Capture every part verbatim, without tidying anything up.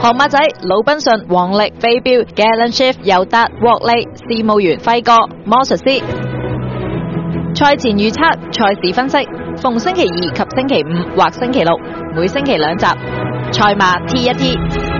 河馬仔、魯賓遜、王力、飛鏢、Galen Shift、尤達、獲利、事務員輝哥、魔術師。賽前預測、賽事分析，逢星期二及星期五或星期六，每星期兩集。賽馬 T 一 T。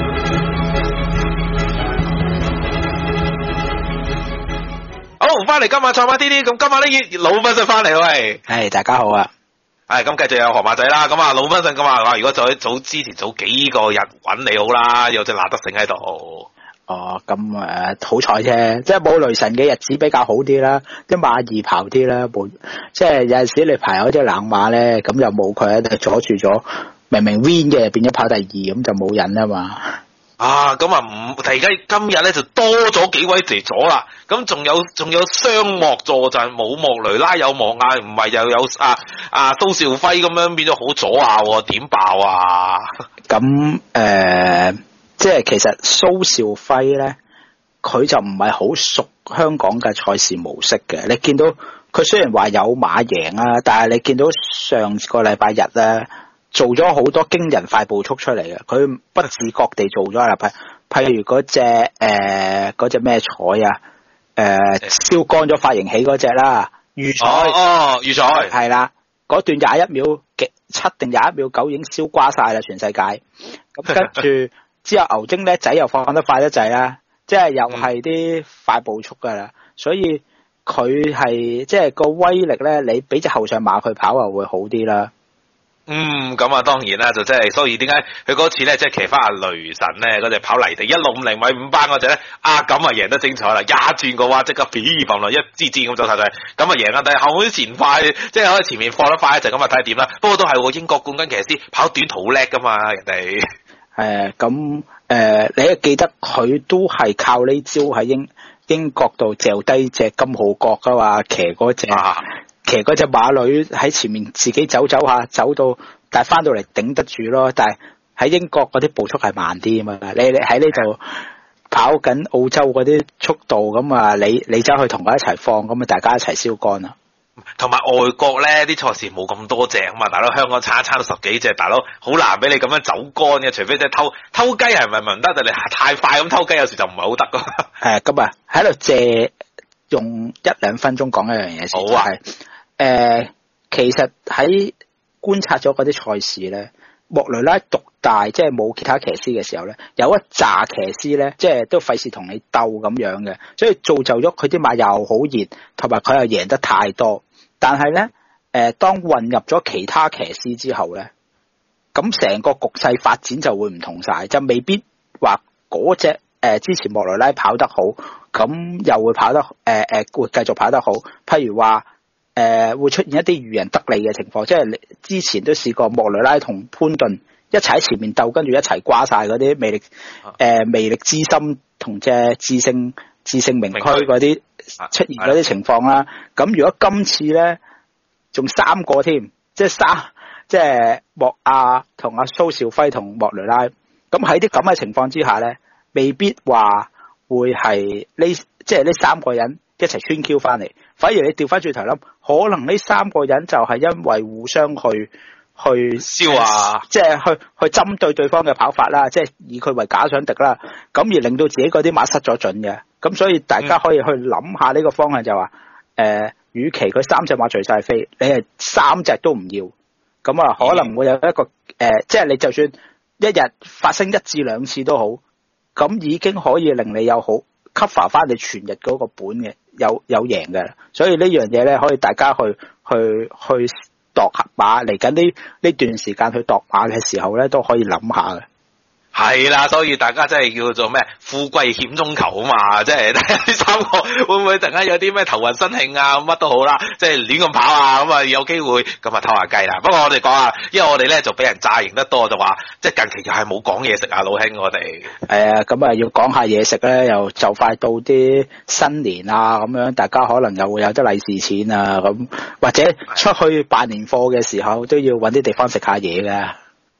好，翻嚟今晚賽馬 T T， 咁今晚呢魯賓遜翻嚟喂， 係大家好啊， 係咁繼續有河馬仔啦，咁啊魯賓遜咁啊，如果早早之前早幾個日揾你好啦，有隻拿德勝喺度。 哦，咁誒、呃、好彩啫，即係冇雷神嘅日子比較好啲啦，啲馬易跑啲啦，冇即係有陣時你排有隻冷馬咧，咁又冇佢喺度阻住咗，明明 win 嘅變咗跑第二，咁就冇癮啊嘛。 啊，咁啊唔，而家今日咧就多咗幾位嚟咗啦，咁仲有仲有雙莫助陣，冇莫雷拉有莫亞，唔係又有啊啊蘇兆輝咁樣變咗好左啊，點爆啊？ 咁誒、呃，即係其實蘇兆輝咧，佢就唔係好熟香港嘅賽事模式嘅。你見到佢雖然話有馬贏啊，但係你見到上個禮拜日咧，做咗好多驚人快步速出嚟嘅，佢不自覺地做咗啦。譬譬如嗰隻誒嗰隻咩彩啊，誒燒乾咗髮型起嗰隻啦，預彩哦，預彩係啦，嗰段廿一秒幾七定廿一秒九已經燒瓜晒啦，全世界。咁跟住之後牛精叻仔又放得快得滯啦，即係又係啲快步速噶啦，所以佢係即係個威力咧，你俾隻後上馬佢跑啊會好啲啦。 嗯，咁啊，當然啦，就即係，所以點解佢嗰次咧，即係騎翻阿雷神咧，嗰隻跑泥地一六五零米五班嗰隻咧，啊咁啊贏得精彩啦，一轉個彎即刻飛嘭落一支箭咁走晒晒，咁啊贏啊！但係後面前快，即係可以前面放得快一陣咁啊，睇下點啦。不過都係英國冠軍騎師跑短途叻噶嘛，人哋誒咁誒，你記得佢都係靠呢招喺英英國度嚼低隻金號角噶嘛，騎嗰隻。啊騎嗰隻馬女喺前面自己走走下，走到但係翻到嚟頂得住咯。但係喺英國嗰啲步速係慢啲啊嘛。你你喺呢度跑緊澳洲嗰啲速度咁啊，你你走去同佢一齊放咁啊，大家一齊燒乾啊。 同埋外國咧啲賽事冇咁多隻啊嘛，大佬香港差差到十幾隻，大佬好難俾你咁樣走乾嘅，除非即係偷偷雞係咪唔得？但係你太快咁偷雞，有時就唔係好得噶。 係咁啊，喺度借用一兩分鐘講一樣嘢先。 好啊。 誒、呃，其實喺觀察咗嗰啲賽事咧，莫雷拉獨大，即係冇其他騎師嘅時候咧，有一紮騎師咧，即係都費事同你鬥咁樣嘅，所以造就咗佢啲馬又好熱，同埋佢又贏得太多。但係咧，誒、呃，當混入咗其他騎師之後咧，咁成個局勢發展就會唔同晒，就未必話嗰隻誒之前莫雷拉跑得好，咁又會跑得誒誒、呃、會繼續跑得好，譬如話。誒、呃，會出現一啲漁人得利嘅情況，即係你之前都試過莫雷拉同潘頓一齊喺前面鬥，跟住一齊瓜晒嗰啲魅力，誒、呃、魅力之心同隻智勝智勝名區嗰啲出現嗰啲情況啦。咁、啊、如果今次咧，仲三個添，即係三，即係莫亞同阿蘇兆輝同莫雷拉，咁喺啲咁嘅情況之下咧，未必話會係呢，即係呢三個人一齊穿 Q 翻嚟。反而你調翻轉頭諗，可能呢三個人就係因為互相去去燒啊， 即係去去針對對方嘅跑法啦，即係以佢為假想敵啦，咁而令到自己嗰啲馬失咗準嘅。咁所以大家可以去諗下呢個方向就話，誒、呃，與其佢三隻馬聚晒飛，你係三隻都唔要，咁啊可能會有一個誒、呃，即係你就算一日發生一至兩次都好，咁已經可以令你有好 cover 翻你全日嗰個本嘅。有有贏嘅，所以呢樣嘢咧，可以大家去去去度馬嚟緊呢呢段時間去度馬嘅時候咧，都可以諗下嘅。 係啦，所以大家真係叫做咩富貴險中求啊嘛，即係睇下呢三個會唔會突然間有啲咩頭暈身慶啊，乜都好啦，即係亂咁跑啊，咁啊有機會咁啊偷下雞啦。不過我哋講下，因為我哋咧就俾人炸贏得多，就話即係近期又係冇講嘢食啊，老兄我哋。係啊， 咁啊要講下嘢食咧，又就快到啲新年啊，咁樣大家可能又會有得利是錢啊，咁或者出去辦年貨嘅時候都要搵啲地方食下嘢噶。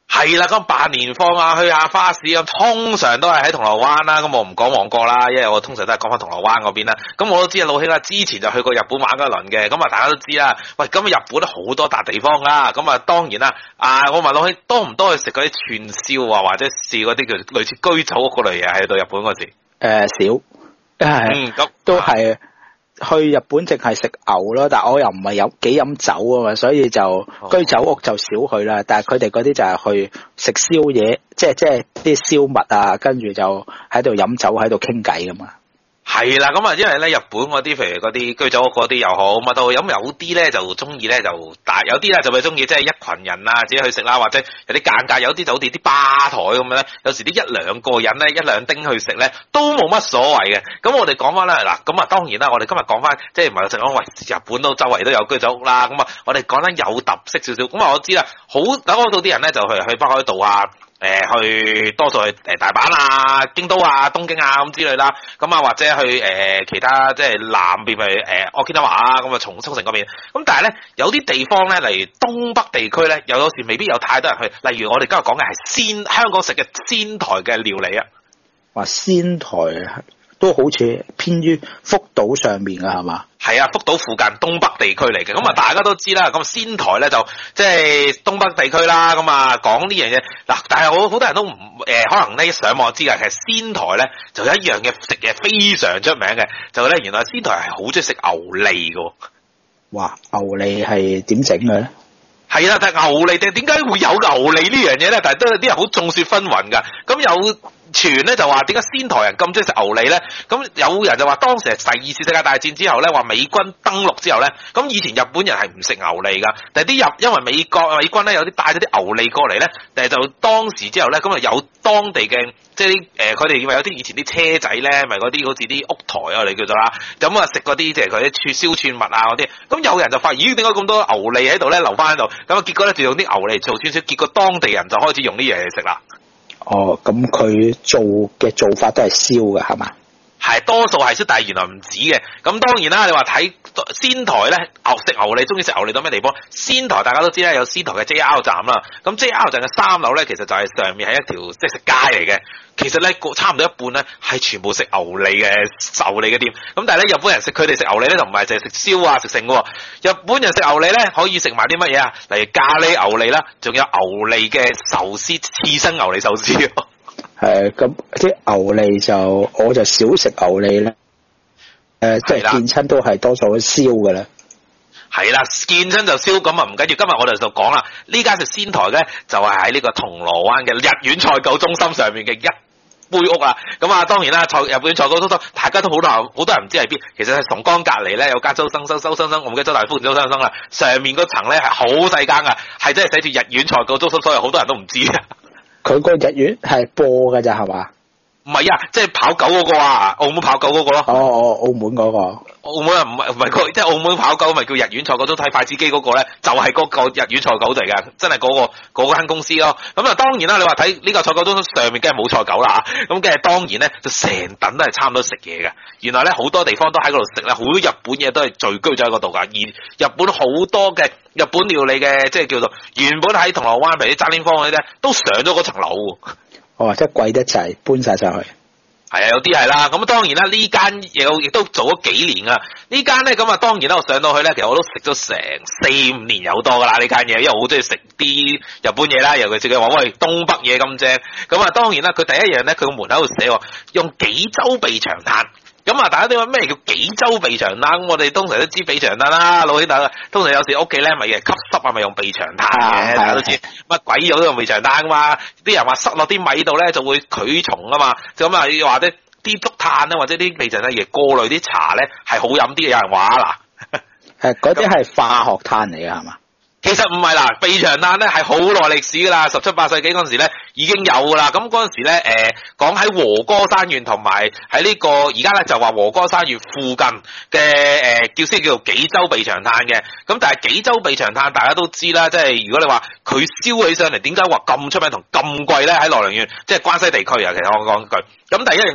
係啦，咁辦年貨啊，去下花市咁，通常都係喺銅鑼灣啦。咁我唔講旺角啦，因為我通常都係講翻銅鑼灣嗰邊啦。咁我都知啊，老兄啦，之前就去過日本玩嗰輪嘅。咁啊，大家都知啦。喂，咁日本都好多笪地方啦。咁啊，當然啦。啊，我問老兄多唔多去食嗰啲串燒啊，或者試嗰啲叫類似居酒屋嗰類嘢喺到日本嗰時？誒、 呃，少，係、 嗯，咁都係。去日本淨係食牛咯，但我又唔係有幾飲酒啊嘛，所以就居酒屋就少去啦。但係佢哋嗰啲就係去食宵夜，即係即係啲燒物啊，跟住就喺度飲酒喺度傾偈噶嘛。 係啦，咁啊，因為咧日本嗰啲，譬如嗰啲居酒屋嗰啲又好，咁啊都咁有啲咧就中意咧就，但有啲咧就咪中意即係一群人啊自己去食啦，或者有啲間隔，有啲酒店啲吧台咁樣咧，有時啲一兩個人咧一兩丁去食咧都冇乜所謂嘅。咁我哋講翻啦，嗱，咁啊當然啦，我哋今日講翻即係唔係淨講喂日本都周圍都有居酒屋啦，咁啊我哋講得有特色少少，咁啊我知啦，好等嗰度啲人咧就去去北海道啊。誒、呃，去多數去誒大阪啊、京都啊、東京啊咁之類啦，咁啊或者去誒、呃、其他即係南邊咪誒 Okinawa 啊，咁啊從沖繩嗰邊，咁但係咧有啲地方咧，例如東北地區咧，又有時未必有太多人去，例如我哋今日講嘅係仙香港食嘅仙台嘅料理啊， 話仙台都好似偏於福島上面噶係嘛？ 係啊，福島附近東北地區嚟嘅，咁啊大家都知啦。咁仙台咧就即係東北地區啦。咁啊講呢樣嘢嗱，但係我好多人都唔誒、呃，可能咧一上網知㗎。其實仙台咧就有一樣嘅食嘢非常出名嘅，就咧原來仙台係好中意食牛脷㗎。哇， 牛脷係點整嘅咧？ 係啦，但係牛脷，點解會有牛脷呢樣嘢咧？但係都有啲人好眾說紛紜㗎。咁有傳咧就話點解仙台人咁中意食牛脷咧？咁有人就話當時係第二次世界大戰之後咧，話美軍登陸之後咧，咁以前日本人係唔食牛脷㗎，但係啲日因為美國美軍咧有啲帶咗啲牛脷過嚟咧，但係就當時之後咧，咁啊有當地嘅即係誒佢哋以為有啲以前啲車仔咧，咪嗰啲好似啲屋台啊，我哋叫做啦，咁啊食嗰啲即係佢啲串燒串物啊嗰啲，咁有人就發現咦點解咁多牛脷喺度咧留翻喺度？咁啊結果咧就用啲牛脷做串燒，結果當地人就開始用呢樣嘢食啦。 哦，咁佢做嘅做法都係燒嘅係嘛？ 係多數係燒，但係原來唔止嘅。咁當然啦，你話睇仙台咧，牛食牛脷，中意食牛脷到咩地方？仙台大家都知啦，有仙台嘅 J R 站啦。咁 J R 站嘅三樓咧，其實就係上面係一條即係食街嚟嘅。其實咧，差唔多一半咧係全部食牛脷嘅牛脷嘅店。咁但係咧，日本人食佢哋食牛脷咧，就唔係淨係食燒啊食剩嘅。日本人食牛脷咧，可以食埋啲乜嘢啊？例如咖喱牛脷啦，仲有牛脷嘅壽司，刺身牛脷壽司。 係咁啲牛脷就我就少食牛脷咧。誒、呃，即係見親都係多數燒嘅咧。 係啦，見親就燒，咁啊唔緊要。今日我哋就講啦，呢間食仙台咧就係喺呢個銅鑼灣嘅日苑採購中心上面嘅一杯屋啊。咁啊，當然啦，日本採購中心大家都好多好多人唔知喺邊。其實係崇光隔離咧有間周生生周生生，我唔記得周大福周生生啦。上面嗰層咧係好細間噶，係真係寫住日苑採購中心，所以好多人都唔知啊。 佢個日苑係播㗎咋係嘛？ 唔係啊，即係跑狗嗰個啊，澳門跑狗嗰個咯。 哦哦，澳門嗰個。 澳門啊，唔係唔係個，即係澳門跑狗咪叫日苑採購中睇筷子基嗰個咧，就係、是、嗰個日苑採購嚟㗎，真係嗰、那個嗰間公司咯。咁啊，當然啦，你話睇呢個採購中心上面梗係冇採購啦嚇，咁梗係當然咧就成棟都係差唔多食嘢嘅。原來咧好多地方都喺嗰度食咧，好多日本嘢都係聚居咗喺嗰度㗎。而日本好多嘅日本料理嘅，即係叫做原本喺銅鑼灣譬如啲炸黏坊嗰啲咧，都上咗嗰層樓喎。 哦，即係貴得滯，搬晒上去。 係啊，有啲係啦。咁當然啦，呢間嘢亦都做咗幾年啦。呢間咧咁啊，當然啦，我上到去咧，其實我都食咗成四五年有多噶啦呢間嘢，因為我好中意食啲日本嘢啦，尤其是佢話喂東北嘢咁正。咁啊，當然啦，佢第一樣咧，佢個門口度寫話用紀州備長炭。咁啊，大家都話咩叫紀州備長炭？咁我哋通常都知備長炭啦，老兄弟。通常有時屋企咧咪嘅吸濕啊，咪用備長炭嘅，大家都知乜鬼嘢都用備長炭噶嘛。啲人話塞落啲米度咧就會驅蟲啊嘛。咁啊，要話啲啲竹炭咧或者啲備長炭嘢過濾啲茶咧係好飲啲嘅。有人話嗱， 誒嗰啲係化學炭嚟嘅係嘛？ 其實唔係啦，備長炭咧係好耐歷史噶啦，十七八世紀嗰陣時咧已經有噶啦。咁嗰陣時咧，誒、呃、講喺和歌山縣同埋喺呢個而家咧就話和歌山縣附近嘅誒、呃、叫先叫做紀州備長炭嘅。咁但係紀州備長炭大家都知啦，即係如果你話佢燒起上嚟，點解話咁出名同咁貴咧？喺羅良縣即係關西地區啊，其實我講句。咁第一樣嘢，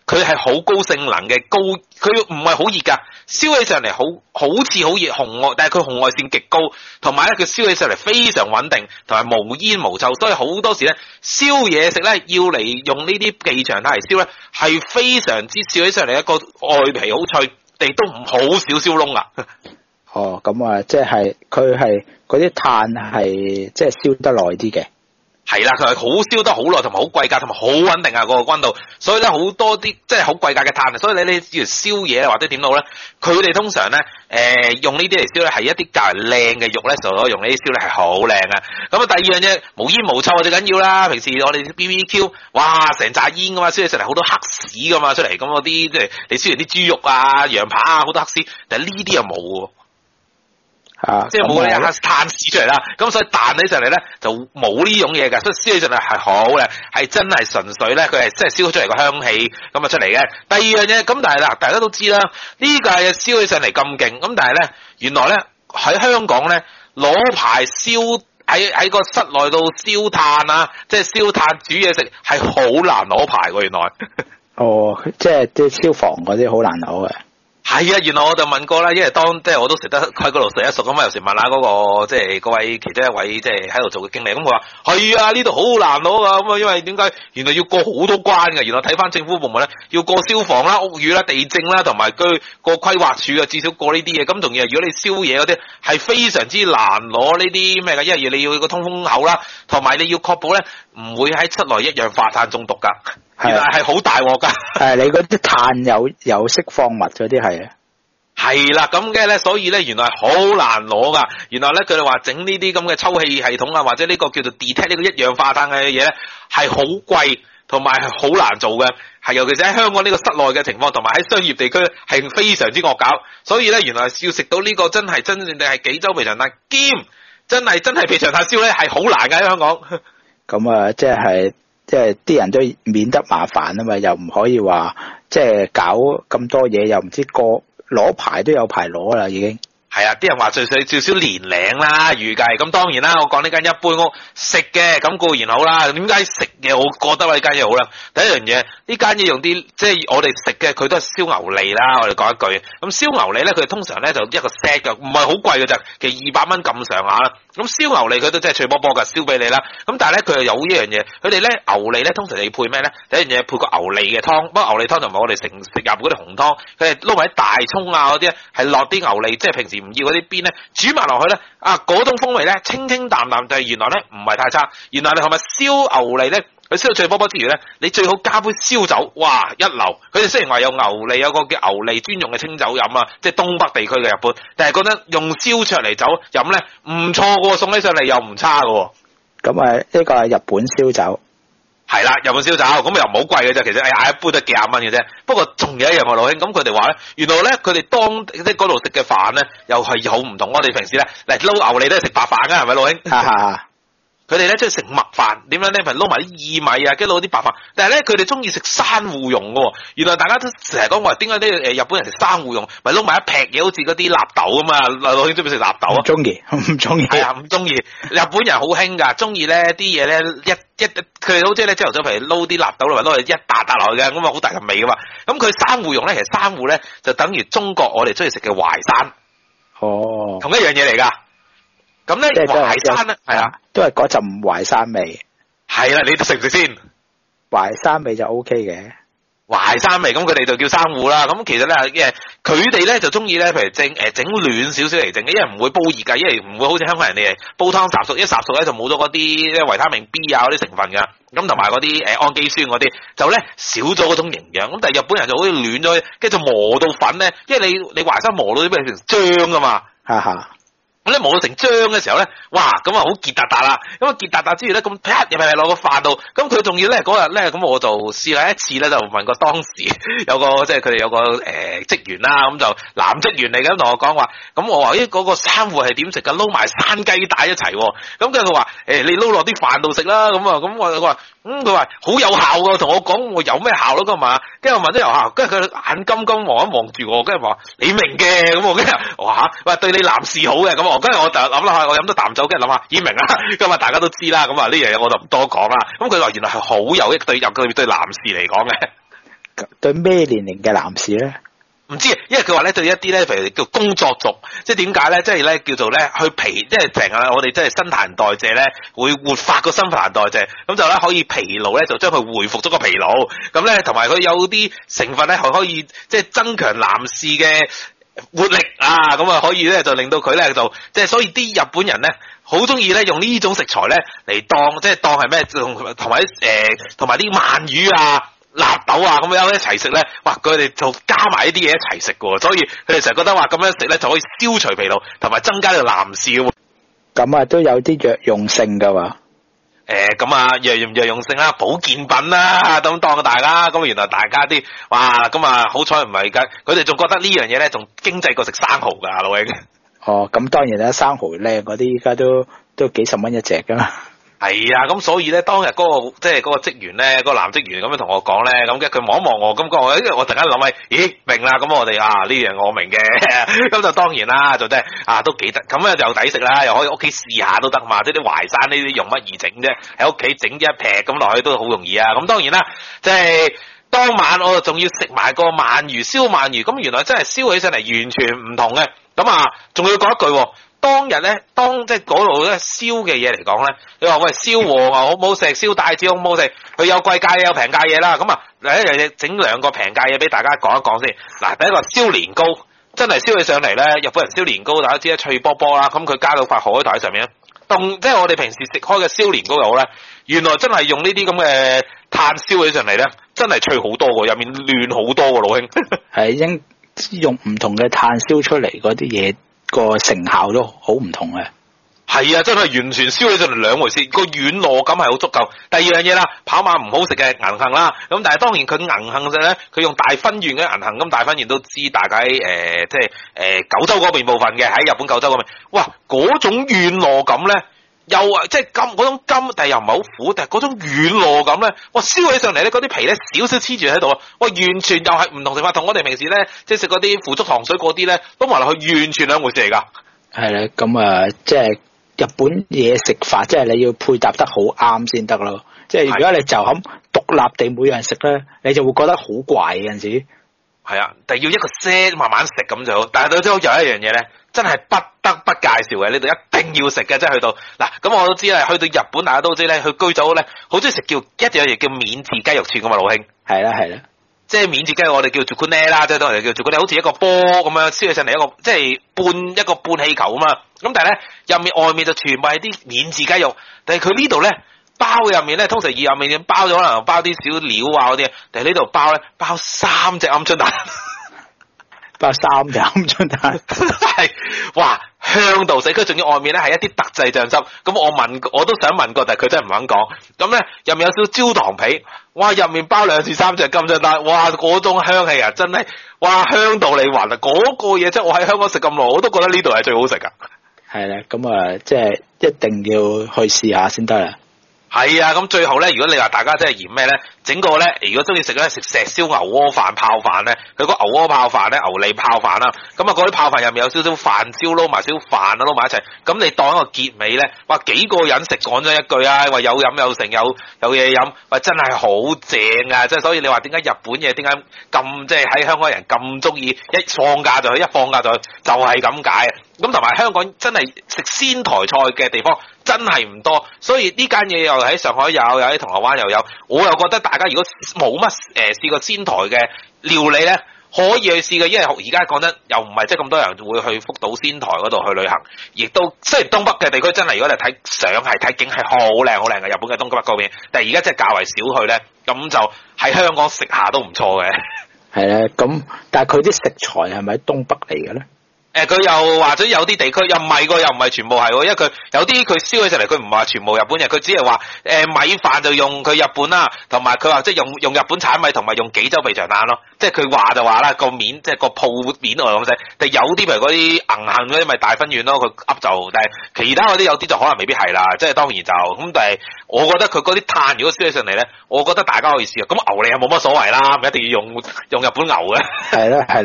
佢係好高性能嘅高，佢唔係好熱㗎，燒起上嚟好好似好熱紅外，但係佢紅外線極高，同埋咧佢燒起上嚟非常穩定，同埋無煙無臭，所以好多時咧燒嘢食咧要嚟用呢啲技場態嚟燒咧係非常之燒起上嚟一個外皮好脆，亦都唔好少燒窿啊。 哦，咁啊，即係佢係嗰啲炭係即係燒得耐啲嘅。 係啦，佢係好燒得好耐，同埋好貴價，同埋好穩定啊個溫度，所以咧好多啲即係好貴價嘅炭，所以你你要燒嘢或者點到咧，佢哋通常咧誒、呃、用呢啲嚟燒咧係一啲較為靚嘅肉咧，所以用呢啲燒咧係好靚啊。咁啊第二樣嘢無煙無臭最緊要啦，平時我哋 B B Q， 哇成扎煙噶嘛，燒起上嚟好多黑屎噶嘛出嚟，咁嗰啲即係你燒完啲豬肉啊、羊扒啊好多黑屎，但係呢啲又冇喎。 啊， 即係冇嗰啲炭屎出嚟啦，咁所以彈起上嚟咧就冇呢種嘢㗎，所以燒起上嚟係好嘅，係真係純粹咧，佢係真係燒出嚟個香氣咁啊出嚟嘅。第二樣嘢，咁但係啦，大家都知啦，呢架嘢燒起上嚟咁勁，咁但係咧，原來咧喺香港咧攞牌燒喺喺個室內度燒炭啊，即係燒炭煮嘢食係好難攞牌喎，原來。 哦，即係啲消防嗰啲好難攞嘅。 係啊，原來我就問過啦，因為當即係我都食得喺嗰度食得熟咁嘛，有時問下嗰、那個即係嗰位其中一位即係喺度做嘅經理，咁佢話係啊，呢度好難攞噶，咁啊因為點解？原來要過好多關嘅，原來睇翻政府部門咧，要過消防啦、屋宇啦、地政啦，同埋佢個規劃署啊，至少過呢啲嘢。咁仲要如果你燒嘢嗰啲係非常之難攞呢啲咩嘅，因為你要個通風口啦，同埋你要確保咧唔會喺室內一氧化碳中毒噶。原來係好大鑊噶， 係你嗰啲碳有有釋放物嗰啲係啊， 係啦，咁嘅咧，所以咧原來係好難攞噶。原來咧佢哋話整呢啲咁嘅抽氣系統啊，或者呢個叫做 detect 呢個一氧化碳嘅嘢咧，係好貴，同埋係好難做嘅。係尤其是喺香港呢個室內嘅情況，同埋喺商業地區係非常之惡搞。所以咧原來要食到呢個真係真正地係幾周皮長炭兼真係真係皮長炭燒咧係好難㗎喺香港。 咁啊，即係。即係啲人都免得麻煩啊嘛，又唔可以話即係搞咁多嘢，又唔知過攞牌都有牌攞啦已經。 係啊，啲人話最少最少年零啦，預計咁當然啦。我講呢間一般屋食嘅咁固然好啦。點解食嘅我覺得呢間嘢好啦？第一樣嘢呢間嘢用啲即係我哋食嘅，佢都係燒牛脷啦。我哋講一句，咁燒牛脷咧，佢通常咧就一個 set 嘅，唔係好貴嘅啫，其實二百蚊咁上下啦。咁燒牛脷佢都真係脆波波㗎，燒俾你啦。咁但係咧佢又有呢樣嘢，佢哋咧牛脷咧通常你配咩咧？第一樣嘢配個牛脷嘅湯，不過牛脷湯就唔係我哋食食入嗰啲紅湯，佢係撈埋啲大葱啊嗰啲，係落啲牛脷，即係平時唔要嗰啲邊咧，煮埋落去咧，啊嗰種風味咧清清淡淡，就係原來咧唔係太差。原來你係咪燒牛脷咧？佢燒到脆波波之餘咧，你最好加杯燒酒，哇一流！佢哋雖然話有牛脷，有個叫牛脷專用嘅清酒飲啊，即係東北地區嘅日本，但係覺得用燒出嚟酒飲咧唔錯嘅喎，送起上嚟又唔差嘅喎。 咁啊，呢個係日本燒酒。 係啦，日本燒酒，咁又唔好貴嘅啫，其實哎呀一杯都幾廿蚊嘅啫。不過仲有一樣喎，老兄，咁佢哋話咧，原來咧佢哋當即係嗰度食嘅飯咧，又係好唔同。我哋平時咧嚟撈牛脷都係食白飯㗎，係咪老兄？哈哈。佢哋咧中意食麥飯，點樣咧？咪撈埋啲薏米啊，跟住撈啲白飯。但係咧，佢哋中意食珊瑚蓉嘅喎。原來大家都成日講話，點解啲誒日本人食珊瑚蓉，咪撈埋一劈嘢，好似嗰啲納豆啊嘛。老兄中唔中意食納豆啊？唔中意，唔中意。係啊，唔中意。日本人好興㗎，中意咧啲嘢咧一一，佢哋好中意咧朝頭早譬如撈啲納豆，咪撈嚟一笪笪落去嘅，咁啊好大陣味㗎嘛。咁佢珊瑚蓉咧，其實珊瑚咧就等於中國我哋中意食嘅淮山。哦。同一樣嘢嚟㗎。咁咧淮山咧係啊， 都係嗰陣淮山味。 係啦，你食唔食先？ 淮山味就 O K 嘅。 淮山味，咁佢哋就叫珊瑚啦。咁其實咧，誒，佢哋咧就中意咧，譬如整誒整暖少少嚟整嘅，因為唔會煲熱㗎，因為唔會好似香港人哋煲湯烚熟，一烚熟咧就冇咗嗰啲維他命 B 啊嗰啲成分㗎。咁同埋嗰啲誒氨基酸嗰啲，就咧少咗嗰種營養。咁但係日本人就好似暖咗，跟住就磨到粉咧，因為你你淮山磨到啲咩成漿㗎嘛。哈哈。咁咧磨到成漿嘅時候咧，哇！咁啊好結達達啦，咁啊結達達之餘咧，咁啪入嚟落個飯度，咁佢仲要咧嗰日咧，咁我就試下一次咧，就問過當時有個即係佢哋有個誒、呃、職員啦，咁就男職員嚟嘅，同我講話，咁我話咦嗰個珊瑚係點食㗎？撈埋山雞蛋一齊喎，咁跟住佢話誒你撈落啲飯度食啦，咁啊咁我我話咁佢話好有效㗎，同我講我有咩效咯咁嘛，跟住我問咗有效，跟住佢眼金金望一望住我，跟住話你明嘅，咁我跟住哇嚇，話對你男士好嘅，咁我跟住我就諗諗下，我飲咗啖酒，跟住諗下已明啦，咁啊大家都知啦，咁啊呢樣嘢我就唔多講啦。咁佢話原來係好有益對入對對男士嚟講嘅。 對咩年齡嘅男士咧？ 唔知，因為佢話咧對一啲咧，譬如叫工作族，即係點解咧？即係咧叫做咧去疲，即係成日我哋即係新陳代謝咧，會活發個新陳代謝，咁就咧可以疲勞咧，就將佢回復咗個疲勞。咁咧同埋佢有啲成分咧，係可以即係增強男士嘅活力啊！咁啊可以咧就令到佢咧就即係，所以啲日本人咧好中意咧用呢種食材咧嚟當即係當係咩？同同埋啲誒同埋啲鰻魚啊。納豆啊咁樣一齊食咧，哇！佢哋就加埋呢啲嘢一齊食嘅喎，所以佢哋成日覺得話咁樣食咧就可以消除疲勞，同埋增加呢個男士嘅喎。 咁啊都有啲藥用性㗎嘛？ 誒咁啊藥用藥用性啦，保健品啦，咁當大家咁原來大家啲哇咁啊好彩唔係㗎，佢哋仲覺得呢樣嘢咧仲經濟過食生蠔㗎，老兄。 哦，咁當然啦，生蠔靚嗰啲，依家都都幾十蚊一隻㗎嘛。 係啊，咁所以咧，當日嗰、那個即係嗰個職員咧，嗰、那個男職員咁樣同我講咧，咁嘅佢望一望我，咁講我，因為我突然間諗起，咦明啦，咁我哋啊呢樣我明嘅，咁就當然啦，就即係啊都幾得，咁咧又抵食啦，又可以屋企試下都得嘛，即係啲淮山呢啲用乜易整啫，喺屋企整一劈咁落去都好容易啊，咁當然啦，即係當晚我仲要食埋個鰻魚燒鰻魚，咁原來真係燒起上嚟完全唔同嘅，咁啊仲要講一句。當日咧，當即係嗰度咧燒嘅嘢嚟講咧，你話喂燒和牛好唔好食？燒帶子好唔好食？佢有貴價嘢有平價嘢啦。咁啊，嚟一樣嘢整兩個平價嘢俾大家講一講先。嗱，第一個燒年糕，真係燒起上嚟咧，日本人燒年糕大家知啦，脆波波啦，咁佢加到塊海苔喺上面咧，凍即係我哋平時食開嘅燒年糕又好咧，原來真係用呢啲咁嘅炭燒起上嚟咧，真係脆好多喎，入面嫩好多喎，老兄。 係應用唔同嘅炭燒出嚟嗰啲嘢。個成效都好唔同嘅， 係啊，真係完全燒起上嚟兩回事，個軟糯感係好足夠。第二樣嘢啦，跑馬唔好食嘅銀杏啦，咁但係當然佢銀杏嘅咧，佢用大分縣嘅銀杏，咁大分縣都知大家誒、呃，即係誒、呃、九州嗰邊部分嘅喺日本九州嗰邊，哇，嗰種軟糯感咧，又啊即係金嗰種金，但係又唔係好苦，但係嗰種軟糯感咧，哇，燒起上嚟咧，嗰啲皮咧少少黐住喺度啊，哇，完全又係唔同食法，同我哋平時咧即係食嗰啲腐竹糖水嗰啲咧，都埋落去完全兩回事嚟㗎。 係啦，咁啊，即係日本嘢食法，即係你要配搭得好啱先得咯。即係如果你就咁獨立地每樣食咧，你就會覺得好怪嘅陣時。係啊，但係要一個聲慢慢食咁就好。但係到最後有一樣嘢咧，真係不得不介紹嘅，呢度一定要食嘅，即係去到嗱，咁我都知啦，去到日本大家都知咧，去居酒屋咧，好中意食叫一樣嘢叫免治雞肉串㗎嘛，老兄。係啦係啦。即係免治雞，我哋叫做 Zukune 啦，即係當然叫做 Zukune，好似一個波咁樣燒起上嚟，一個即係半一個半氣球啊嘛。咁但係咧入面外面就全部係啲免治雞肉，但係佢呢度咧包入面咧，通常以入面包咗可能包啲小料啊嗰啲，但係呢度包咧包三隻鵪鶉蛋，包三隻鵪鶉蛋，係哇香到死！佢仲要外面咧係一啲特製醬汁，咁我問我都想問過，但係佢真係唔肯講。咁咧入面有少少焦糖皮。哇！入面包兩至三隻鵪鶉蛋，哇！嗰種香氣啊，真係哇香到你暈啊！嗰、那個嘢即係我喺香港食咁耐，我都覺得呢度係最好食噶。係啦，咁啊，即係一定要去試下先得啦。係啊，咁最後咧，如果你話大家真係嫌咩咧，整個咧，如果中意食咧，食石燒牛鍋飯泡飯咧，佢個牛鍋泡飯咧，牛脷泡飯啦，咁啊嗰啲泡飯入面有少少飯焦撈埋少少飯啊，撈埋一齊，咁你當一個結尾咧，哇幾個人食講咗一句啊，話有飲有食有有嘢飲，哇真係好正啊！即係所以你話點解日本嘢點解咁即係喺香港人咁中意一放假就去，一放假就去，就係咁解啊！咁同埋香港真係食仙台菜嘅地方真係唔多，所以呢間嘢又喺上海有，又喺銅鑼灣又有，我又覺得大家如果冇乜誒試過仙台嘅料理咧，可以去試嘅，因為而家講真又唔係即係咁多人會去福島仙台嗰度去旅行，亦都雖然東北嘅地區真係如果你睇相係睇景係好靚好靚嘅，日本嘅東北嗰邊，但係而家真係較為少去咧，咁就喺香港食下都唔錯嘅。係咧，咁但係佢啲食材係咪喺東北嚟嘅咧？誒佢又或者有啲地區又唔係個，又唔係全部係喎，因為佢有啲佢燒起上嚟，佢唔係話全部日本人，佢只係話誒米飯就用佢日本啦，同埋佢話即係用用日本產米同埋用紀州備長炭咯，即係佢話就話啦個面即係個鋪面我咁細，但係有啲譬如嗰啲銀杏嗰啲咪大分縣咯，佢噏就，但係其他嗰啲有啲就可能未必係啦，即係當然就咁，但係我覺得佢嗰啲炭如果燒起上嚟咧，我覺得大家可以試啊，咁牛脷又冇乜所謂啦，唔一定要用用日本牛嘅。係啦係啦。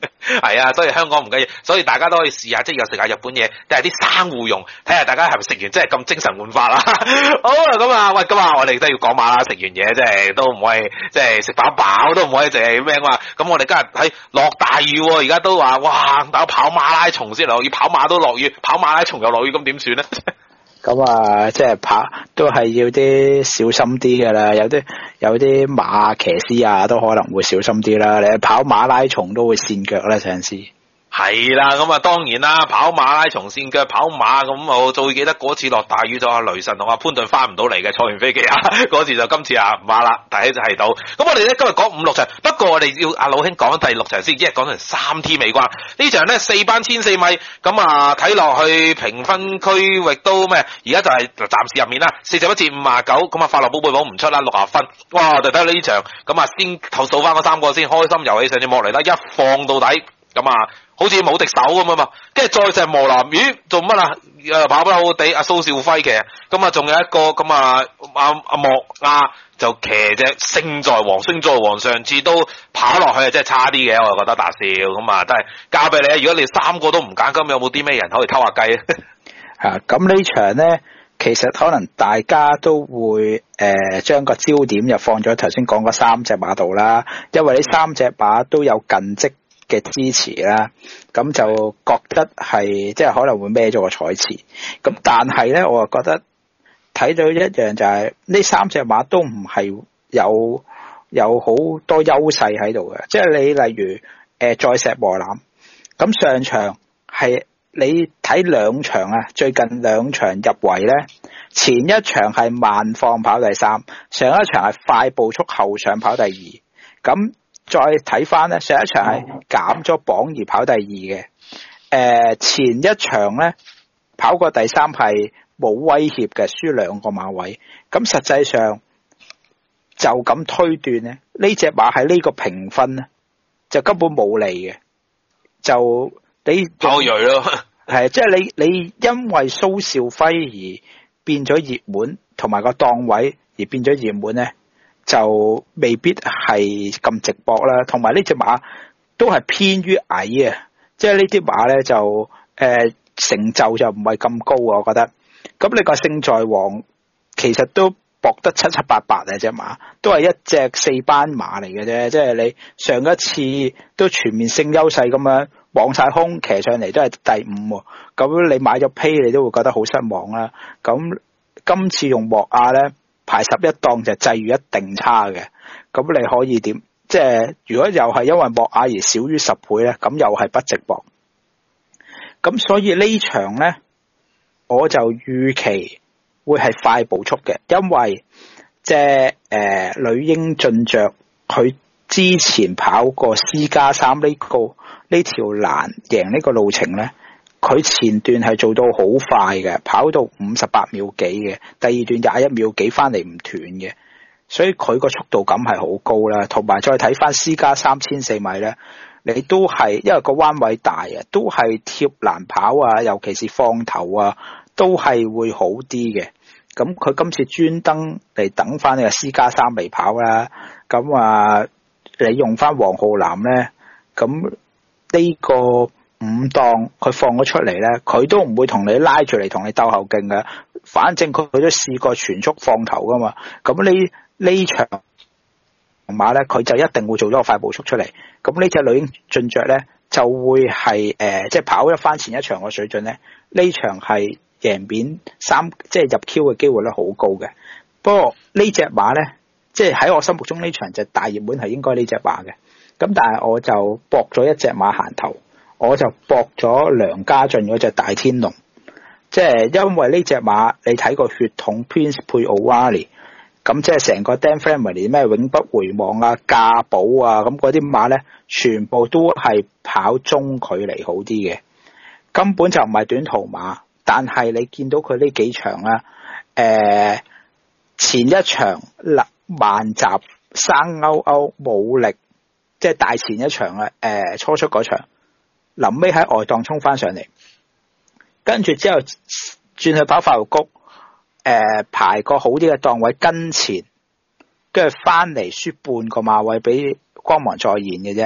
係啊，所以香港唔緊要，所以大家都可以試下，即係又食下日本嘢，睇下啲生護用，睇下大家係咪食完真係咁精神煥發啦。好啦，咁啊，喂，今日我哋都要講馬啦，食完嘢即係都唔可以，即係食飽飽都唔可以淨係咩嘛。咁我哋今日喺落大雨，而家都話哇，打跑馬拉松先落雨，跑馬都落雨，跑馬拉松又落雨，咁點算咧？ 咁啊，即係跑都係要啲小心啲㗎啦，有啲有啲馬騎師啊，都可能會小心啲啦。你跑馬拉松都會跣腳啦，上次。 係啦，咁啊當然啦，跑馬拉松跣腳跑馬咁，我最記得嗰次落大雨咗，阿雷神同阿潘頓翻唔到嚟嘅，坐完飛機啊，嗰次就今次啊馬啦，第一就係到。咁我哋咧今日講五六場，不過我哋要阿老兄講第六場先，即係講成三 T 未關。呢場咧四班千四米，咁啊睇落去評分區域都咩？而家就係暫時入面啦，四十一至五啊九，咁啊快樂寶貝寶唔出啦，六十分。哇！就睇到呢場，咁啊先投數翻嗰三個先，開心遊戲上隻莫雷啦，一放到底，咁啊〜好似冇敵手咁啊嘛，跟住再就係磨藍，咦做乜啊？誒跑得好好地，阿蘇兆輝騎，咁啊仲有一個咁啊阿阿莫亞就騎隻勝在王，勝在王上次都跑落去啊，真係差啲嘅，我就覺得大笑咁啊，都係交俾你。如果你三個都唔揀，咁有冇啲咩人可以偷下雞咧？ 啊，咁呢場咧，其實可能大家都會誒將個焦點又放咗頭先講嗰三隻馬度啦，因為呢三隻馬都有近績嘅支持啦，咁就覺得係即係可能會孭咗個彩池，咁但係咧，我就覺得睇到一樣就係、是、呢三隻馬都唔係有有好多優勢喺度嘅，即係你例如誒、呃、再石磨藍，咁上場係你睇兩場啊，最近兩場入圍咧，前一場係慢放跑第三，上一場係快步速後上跑第二，咁。再睇翻咧，上一場係減咗榜而跑第二嘅，誒、呃、前一場咧跑過第三係冇威脅嘅，輸兩個馬位，咁實際上就咁推斷咧，呢隻馬喺呢個評分咧就根本冇利嘅，就你跑銳咯， 係即係你你因為蘇兆輝而變咗熱門，同埋個檔位而變咗熱門咧。就未必係咁直博啦，同埋呢隻馬都係偏於矮啊，即係呢啲馬咧就誒、呃、成就就唔係咁高啊，我覺得。咁你個勝在王其實都搏得七七八八啊，隻馬都係一隻四班馬嚟嘅啫，即係你上一次都全面性優勢咁樣望晒空騎上嚟都係第五，咁你買咗批你都會覺得好失望啦。咁今次用莫亞咧。排十一檔就際遇一定差嘅，咁你可以點？即係如果又係因為莫亞而少於十倍咧，咁又係不值博。咁所以呢場咧，我就預期會係快步速嘅，因為即係誒女英進爵佢之前跑過 C 加三呢個呢條欄贏呢個路程咧。佢前段係做到好快嘅，跑到五十八秒幾嘅，第二段廿一秒幾翻嚟唔斷嘅，所以佢個速度感係好高啦。同埋再睇翻 C 加三千四米咧，你都係因為個彎位大啊，都係貼欄跑啊，尤其是放頭啊，都係會好啲嘅。咁佢今次專登嚟等翻呢個 C 加三嚟跑啦，咁啊，你用翻黃浩南咧，咁呢個。五檔佢放咗出嚟咧，佢都唔會同你拉住嚟同你鬥後勁嘅，反正佢佢都試過全速放頭噶嘛。咁呢呢場馬咧，佢就一定會做咗個快步速出嚟。咁呢隻女英進爵咧，就會係誒，即、呃、係、就是、跑一翻前一場個水準咧，呢場係贏面三，即、就、係、是、入 Q 嘅機會咧好高嘅。不過呢隻馬咧，即係喺我心目中呢場就大熱門係應該呢隻馬嘅。咁但係我就搏咗一隻馬閒頭。我就搏咗梁家俊嗰隻大天龍，即係因為呢隻馬你睇個血統 Prince 配 O'Reilly， 咁即係成個 Dan Family 咩永不回望啊、價寶啊，咁嗰啲馬咧全部都係跑中距離好啲嘅，根本就唔係短途馬。但係你見到佢呢幾場啦，誒、呃、前一場慢閘生勾勾冇力，即係大前一場啊，誒、呃、初出嗰場。臨尾喺外檔衝翻上嚟，跟住之後轉去跑快活谷，誒、呃、排個好啲嘅檔位跟前，跟住翻嚟輸半個馬位俾光芒再現嘅啫。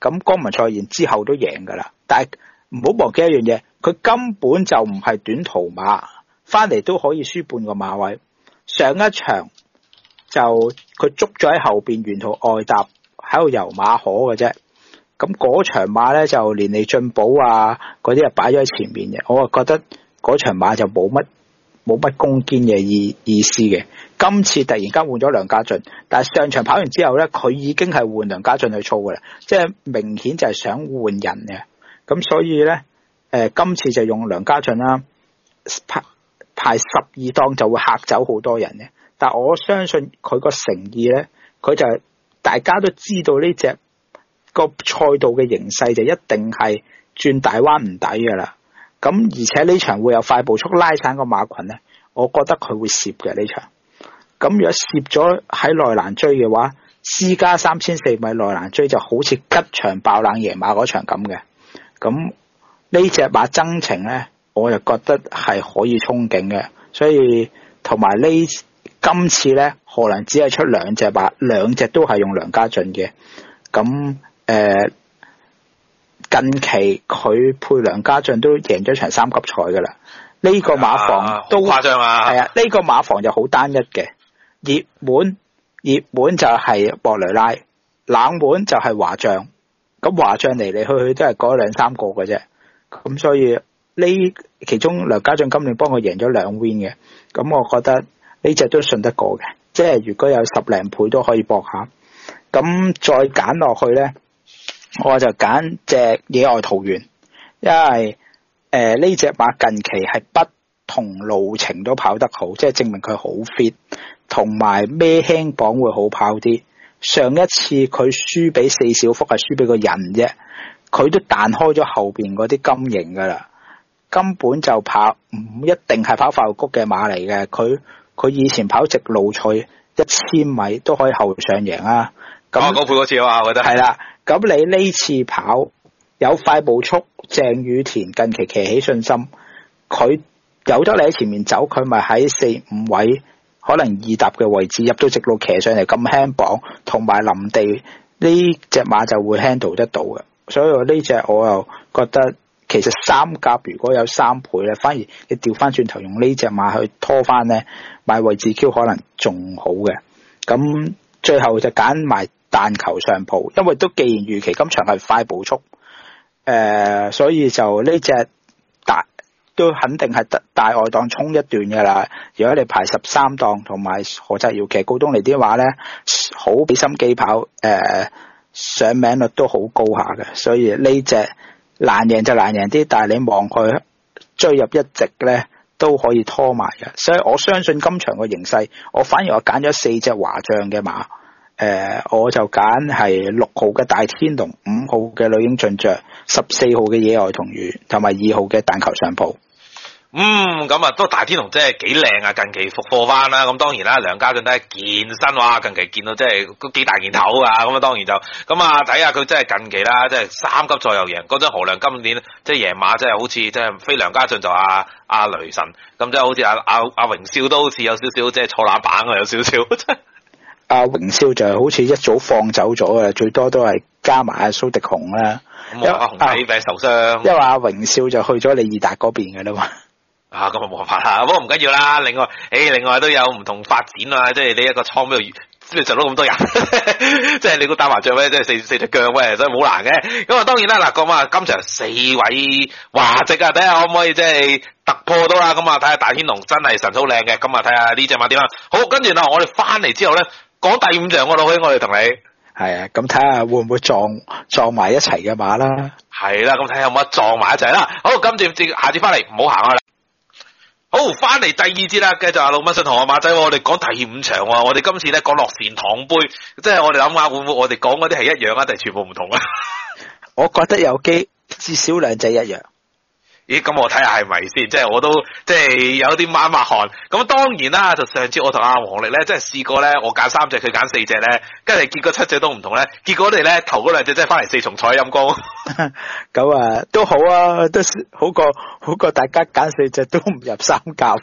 咁江文賽然之後都贏噶啦。但係唔好忘記一樣嘢，佢根本就唔係短途馬，翻嚟都可以輸半個馬位。上一場就佢捉咗喺後邊沿途外搭喺度遊馬可嘅啫。咁嗰場馬咧就連利進寶啊嗰啲啊擺咗喺前面嘅，我啊覺得嗰場馬就冇乜冇乜攻堅嘅意意思嘅。今次突然間換咗梁家俊，但係上場跑完之後咧，佢已經係換梁家俊去操嘅啦，即係明顯就係想換人嘅。咁所以咧，誒、呃、今次就用梁家俊啦，排排十二檔就會嚇走好多人嘅。但係我相信佢個誠意咧，佢就係大家都知道呢隻。個賽道嘅形勢就一定係轉大彎唔抵噶啦，咁而且呢場會有快步速拉散個馬群咧，我覺得佢會攝嘅呢場。咁如果攝咗喺內欄追嘅話，私家三千四米內欄追就好似吉場爆冷贏馬嗰場咁嘅。咁呢隻馬增程咧，我就覺得係可以憧憬嘅。所以同埋呢今次咧，可能只係出兩隻馬，兩隻都係用梁家俊嘅。咁誒、呃，近期佢配梁家俊都贏咗場三級賽噶啦，呢、這個馬房都誇張啊！ 係啊，呢、這個馬房就好單一嘅，熱門熱門就係博雷拉，冷門就係華將，咁華將嚟嚟去去都係嗰兩三個嘅啫，咁所以呢其中梁家俊今年幫佢贏咗兩 win 嘅，咁我覺得呢隻都信得過嘅，即係如果有十零倍都可以搏下，咁再揀落去咧。我就揀隻野外桃園，因為誒呢隻馬近期係不同路程都跑得好，即係證明佢好 fit，同埋孭輕磅會好跑啲。上一次佢輸俾四小福係輸俾個人啫，佢都彈開咗後邊嗰啲金型噶啦，根本就跑唔一定係跑快谷嘅馬嚟嘅。佢佢以前跑直路賽一千米都可以後上贏啊！咁嗰倍嗰次啊，我覺得係啦。咁你呢次跑有快步速，鄭雨田近期騎起信心，佢有得你喺前面走，佢咪喺四五位可能二搭嘅位置入到直路騎上嚟咁輕磅，同埋臨地呢隻馬就會 handle 得到嘅。所以我呢隻我又覺得其實三甲如果有三倍咧，反而你調翻轉頭用呢隻馬去拖翻咧，買位置 Q 可能仲好嘅。咁最後就揀埋但求上鋪，因為都既然預期今場係快步速，誒、呃，所以就呢隻大都肯定係得大外檔衝一段嘅啦。如果你排十三檔同埋何澤堯騎高東嚟啲話咧，好俾心機跑，誒、呃，上名率都好高下嘅，所以呢隻難贏就難贏啲，但係你望佢追入一席咧都可以拖埋嘅。所以我相信今場個形勢，我反而我揀咗四隻華將嘅馬。誒、呃，我就揀係六號嘅大天龍，五號嘅女英進爵，十四號嘅野外同源，同埋二號嘅但求上鋪。 嗯，咁啊，都大天龍真係幾靚啊！近期復課翻啦，咁當然啦，梁家俊都係健身哇，近期見到真係都幾大件頭啊！咁啊，當然就咁啊，睇下佢真係近期啦，即係三級賽又贏，嗰張何亮今年即係贏馬，真係好似即係非梁家俊就阿阿雷神，咁即係好似阿阿阿榮少都好似有少少即係坐冷板啊，有少少。 阿榮少就好似一早放走咗啊，最多都係加埋阿蘇迪雄啦。 咁阿雄仔病受傷， 因為阿榮少就去咗李爾達嗰邊嘅啦嘛。 啊，咁啊冇辦法啦，不過唔緊要啦。另外，誒，另外都有唔同發展啊，即係你一個倉邊度，邊度就到咁多人，即係你估打麻將咩？即係四四隻腳喂，所以好難嘅。咁啊，當然啦，嗱，咁啊，今場四位華籍啊，睇下可唔可以即係突破到啦。咁啊，睇下大天龍真係神操靚嘅，咁啊，睇下呢隻馬點啊。好，跟住嗱，我哋翻嚟之後咧。講第五場我老兄，我哋同你係啊，咁睇下會唔會撞撞埋一齊嘅馬啦？ 係啦，咁睇下有冇得撞埋一齊啦。好，今次接下次翻嚟唔好行啊啦。好，翻嚟第二節啦，繼續阿陸文信同阿馬仔，我哋講第五場喎。我哋今次咧講樂善堂杯，即係我哋諗下會唔會我哋講嗰啲係一樣啊，定係全部唔同啊？ 我覺得有機至少兩隻一樣。 咦，咁我睇下係咪先，即係我都即係有啲抹抹汗。咁當然啦，就上次我同阿黃力咧，即係試過咧，我揀三隻，佢揀四隻咧，跟住結果七隻都唔同咧。結果我哋咧頭嗰兩隻真係翻嚟四重彩陰功。 咁啊，都好啊，都好過好過大家揀四隻都唔入三甲。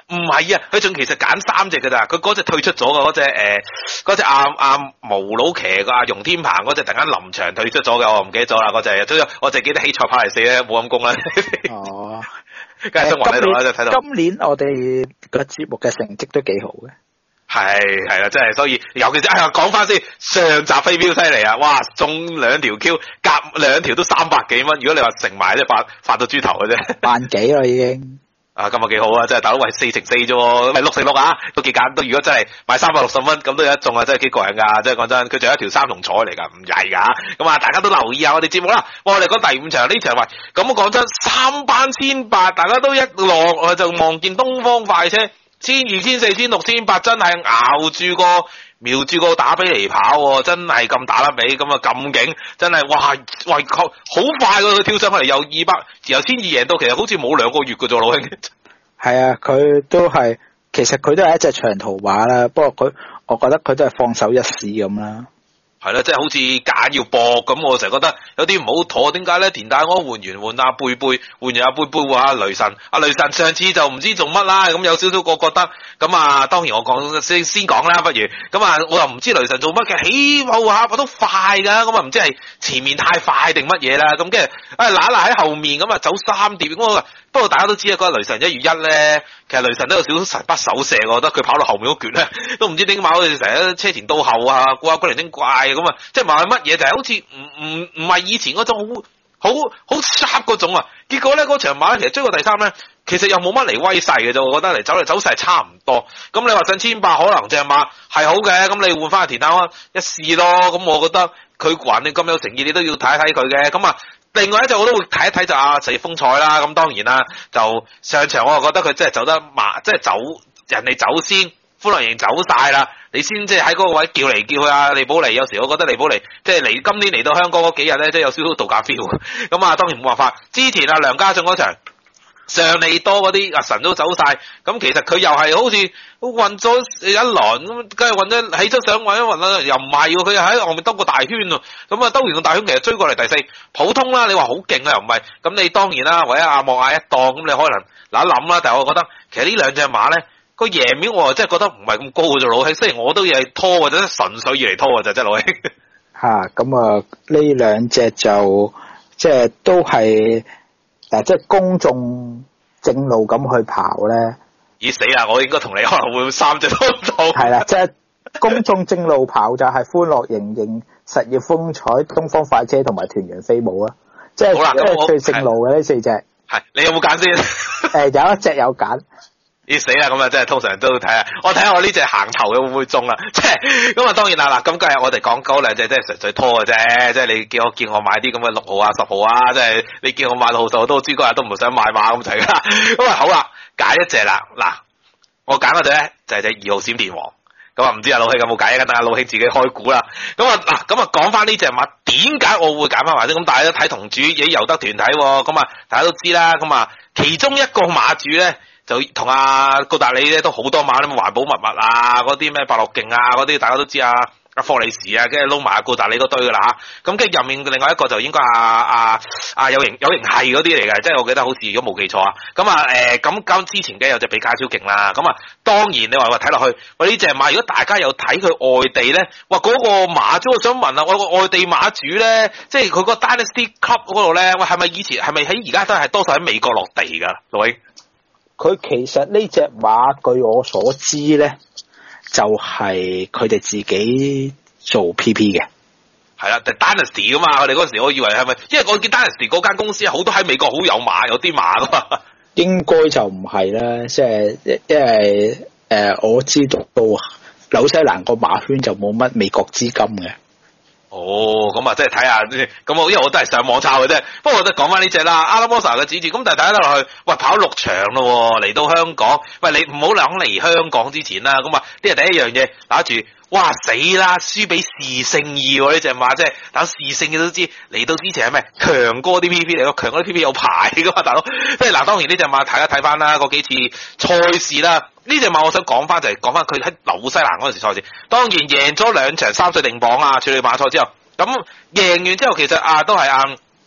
唔係啊，佢仲其實揀三隻㗎咋，佢嗰隻退出咗㗎，嗰隻誒嗰隻阿阿毛佬騎個阿容天鵬嗰隻突然間臨場退出咗嘅，我唔記得咗啦，嗰隻，我淨係記得起賽跑嚟四咧冇陰功啦。 哦， 梗係中環喺度啦，就睇到。 今年我哋個節目嘅成績都幾好嘅。 係係啦，真係，所以尤其是哎呀，講翻先，上集飛鏢犀利啊！哇，中兩條 Q， 夾兩條都三百幾蚊。如果你話乘埋咧，發發到豬頭嘅啫， 萬幾啦已經。 啊，咁啊幾好啊！真係大佬，喂四乘四啫喎，咁咪六乘六啊，都幾簡單。如果真係買三百六十蚊，咁都有一中啊，真係幾過癮㗎！真係講真，佢仲有一條三重彩嚟㗎，唔曳㗎。咁啊，大家都留意下我哋節目啦。哇，我哋講第五場呢場喂，咁我講真，三班千八，大家都一落我就望見東方快車。千二千四千六千八真係咬住個瞄住個打比嚟跑喎，真係咁打得比咁啊咁勁，真係哇喂好快喎，佢跳上去嚟由二百由千二贏到，其實好似冇兩個月嘅啫，老兄。 係啊，佢都係，其實佢都係一隻長途馬啦，不過佢我覺得佢都係放手一試咁啦。 係啦，即係好似揀要搏咁，我成日覺得有啲唔好妥。點解咧？田大安換完換阿貝貝，換完阿貝貝換阿雷神，阿雷神上次就唔知做乜啦，咁有少少個覺得咁啊。當然我講先先講啦，不如咁啊，我又唔知雷神做乜嘅，起步下我都快噶，咁啊唔知係前面太快定乜嘢啦，咁跟住啊嗱嗱喺後面咁啊走三碟，咁不過大家都知啊，嗰個雷神一月一咧，其實雷神都有少少神不守舍，我覺得佢跑到後面嗰橛咧，都唔知點解好似成日車前到後啊，怪鬼靈精怪咁啊，即係話乜嘢就係好似唔唔唔係以前嗰種好好好 sharp 嗰種啊。結果咧嗰場馬其實追過第三咧，其實又冇乜嚟威勢嘅啫，我覺得嚟走嚟走勢係差唔多。咁你話上千八可能隻馬係好嘅，咁你換翻阿田丹安一試咯。咁我覺得佢還你咁有誠意，你都要睇一睇佢嘅。咁啊。另外一隻我都會睇一睇就阿實業風采啦，咁當然啦，就上場我就覺得佢真係走得慢，即係走人哋走先，歡樂營走晒啦，你先即係喺嗰個位叫嚟叫去啊，利寶利有時我覺得利寶利即係嚟今年嚟到香港嗰幾日咧，即係有少少度假 feel，咁啊當然冇辦法。之前啊梁家俊嗰場上利多嗰啲阿神都走晒，咁其實佢又係好似運咗一輪咁，跟住運咗起咗上運一運啦，又唔係喎，佢又喺後面兜個大圈喎，咁啊兜完個大圈其實追過嚟第四，普通啦，你話好勁啊又唔係，咁你當然啦，或者阿莫亞一檔，咁你可能嗱一諗啦，但係我覺得其實呢兩隻馬咧個贏面我真係覺得唔係咁高嘅啫，老兄，雖然我都係拖或者純粹要嚟拖嘅就真係老兄。 嚇，咁啊呢兩隻就即係都係。誒，即係公眾正路咁去跑咧， 已死啦！我應該同你可能會三隻都到。係啦， 即係公眾正路跑就係歡樂盈盈、實業風采、東方快車同埋團圓飛舞啦。即係即係最正路嘅呢四隻。係， 你有冇揀先？ 誒，有一隻有揀。 咦死啦！咁啊，真係通常都睇下，我睇下我呢隻行頭嘅會唔會中啦？即係咁啊，當然啦嗱，咁今日我哋講嗰兩隻，即係純粹拖嘅啫。即係你叫我叫我買啲咁嘅六號啊、十號啊，即係你叫我買六號十號都知嗰日都唔想買馬咁滯啦。咁啊好啦，揀一隻啦嗱，我揀嗰隻咧就係隻二號閃電王。咁啊唔知阿老兄有冇揀？等阿老兄自己開估啦。咁啊嗱，咁啊講翻呢隻馬，點解我會揀翻埋先？咁大家都睇同主嘢尤德團體喎。咁啊大家都知啦。咁啊其中一個馬主咧。就同阿高達里咧都好多馬，咁環保物物啊，嗰啲咩百樂勁啊，嗰啲大家都知啊，阿霍利時啊，跟住撈埋阿高達里嗰堆噶啦嚇。咁跟住入面另外一個就應該阿阿阿有型有型係嗰啲嚟嘅，即係我記得好似如果冇記錯啊。咁啊誒咁咁之前嘅有隻比介超勁啦。咁啊當然你話話睇落去，喂呢隻馬如果大家有睇佢外地咧，哇嗰、那個馬主我想問啊，我個外地馬主咧，即係佢個 Dynasty Club 嗰度咧，喂係咪以前係咪喺而家都係多數喺美國落地㗎？老兄？ 佢其實呢隻馬據我所知咧，就係佢哋自己做 P P 嘅。 係啦，但 Dynasty 噶嘛，我哋嗰時我以為係咪？因為我見 Dynasty 嗰間公司好多喺美國好有馬，有啲馬噶嘛。 應該就唔係啦，即係因為誒、呃、我知道到紐西蘭個馬圈就冇乜美國資金嘅。 哦，咁啊，即係睇下，咁我因為我都係上網抄嘅啫。不過我都講翻呢隻啦，阿拉摩薩嘅指住，咁但係大家都落去，喂跑六場咯，嚟到香港，喂你唔好諗嚟香港之前啦，咁啊呢係第一樣嘢，打住，哇死啦，輸俾士聖意喎呢隻馬，即係打士聖嘅都知，嚟到之前係咩強哥啲 P P 嚟咯，強哥啲 P P 有排噶嘛，大佬，即係嗱，當然呢隻馬大家睇翻啦，嗰幾次賽事啦。呢隻馬我想講翻就係講翻佢喺紐西蘭嗰陣時賽事，當然贏咗兩場三歲定磅啊處理馬賽之後，咁贏完之後其實啊都係啊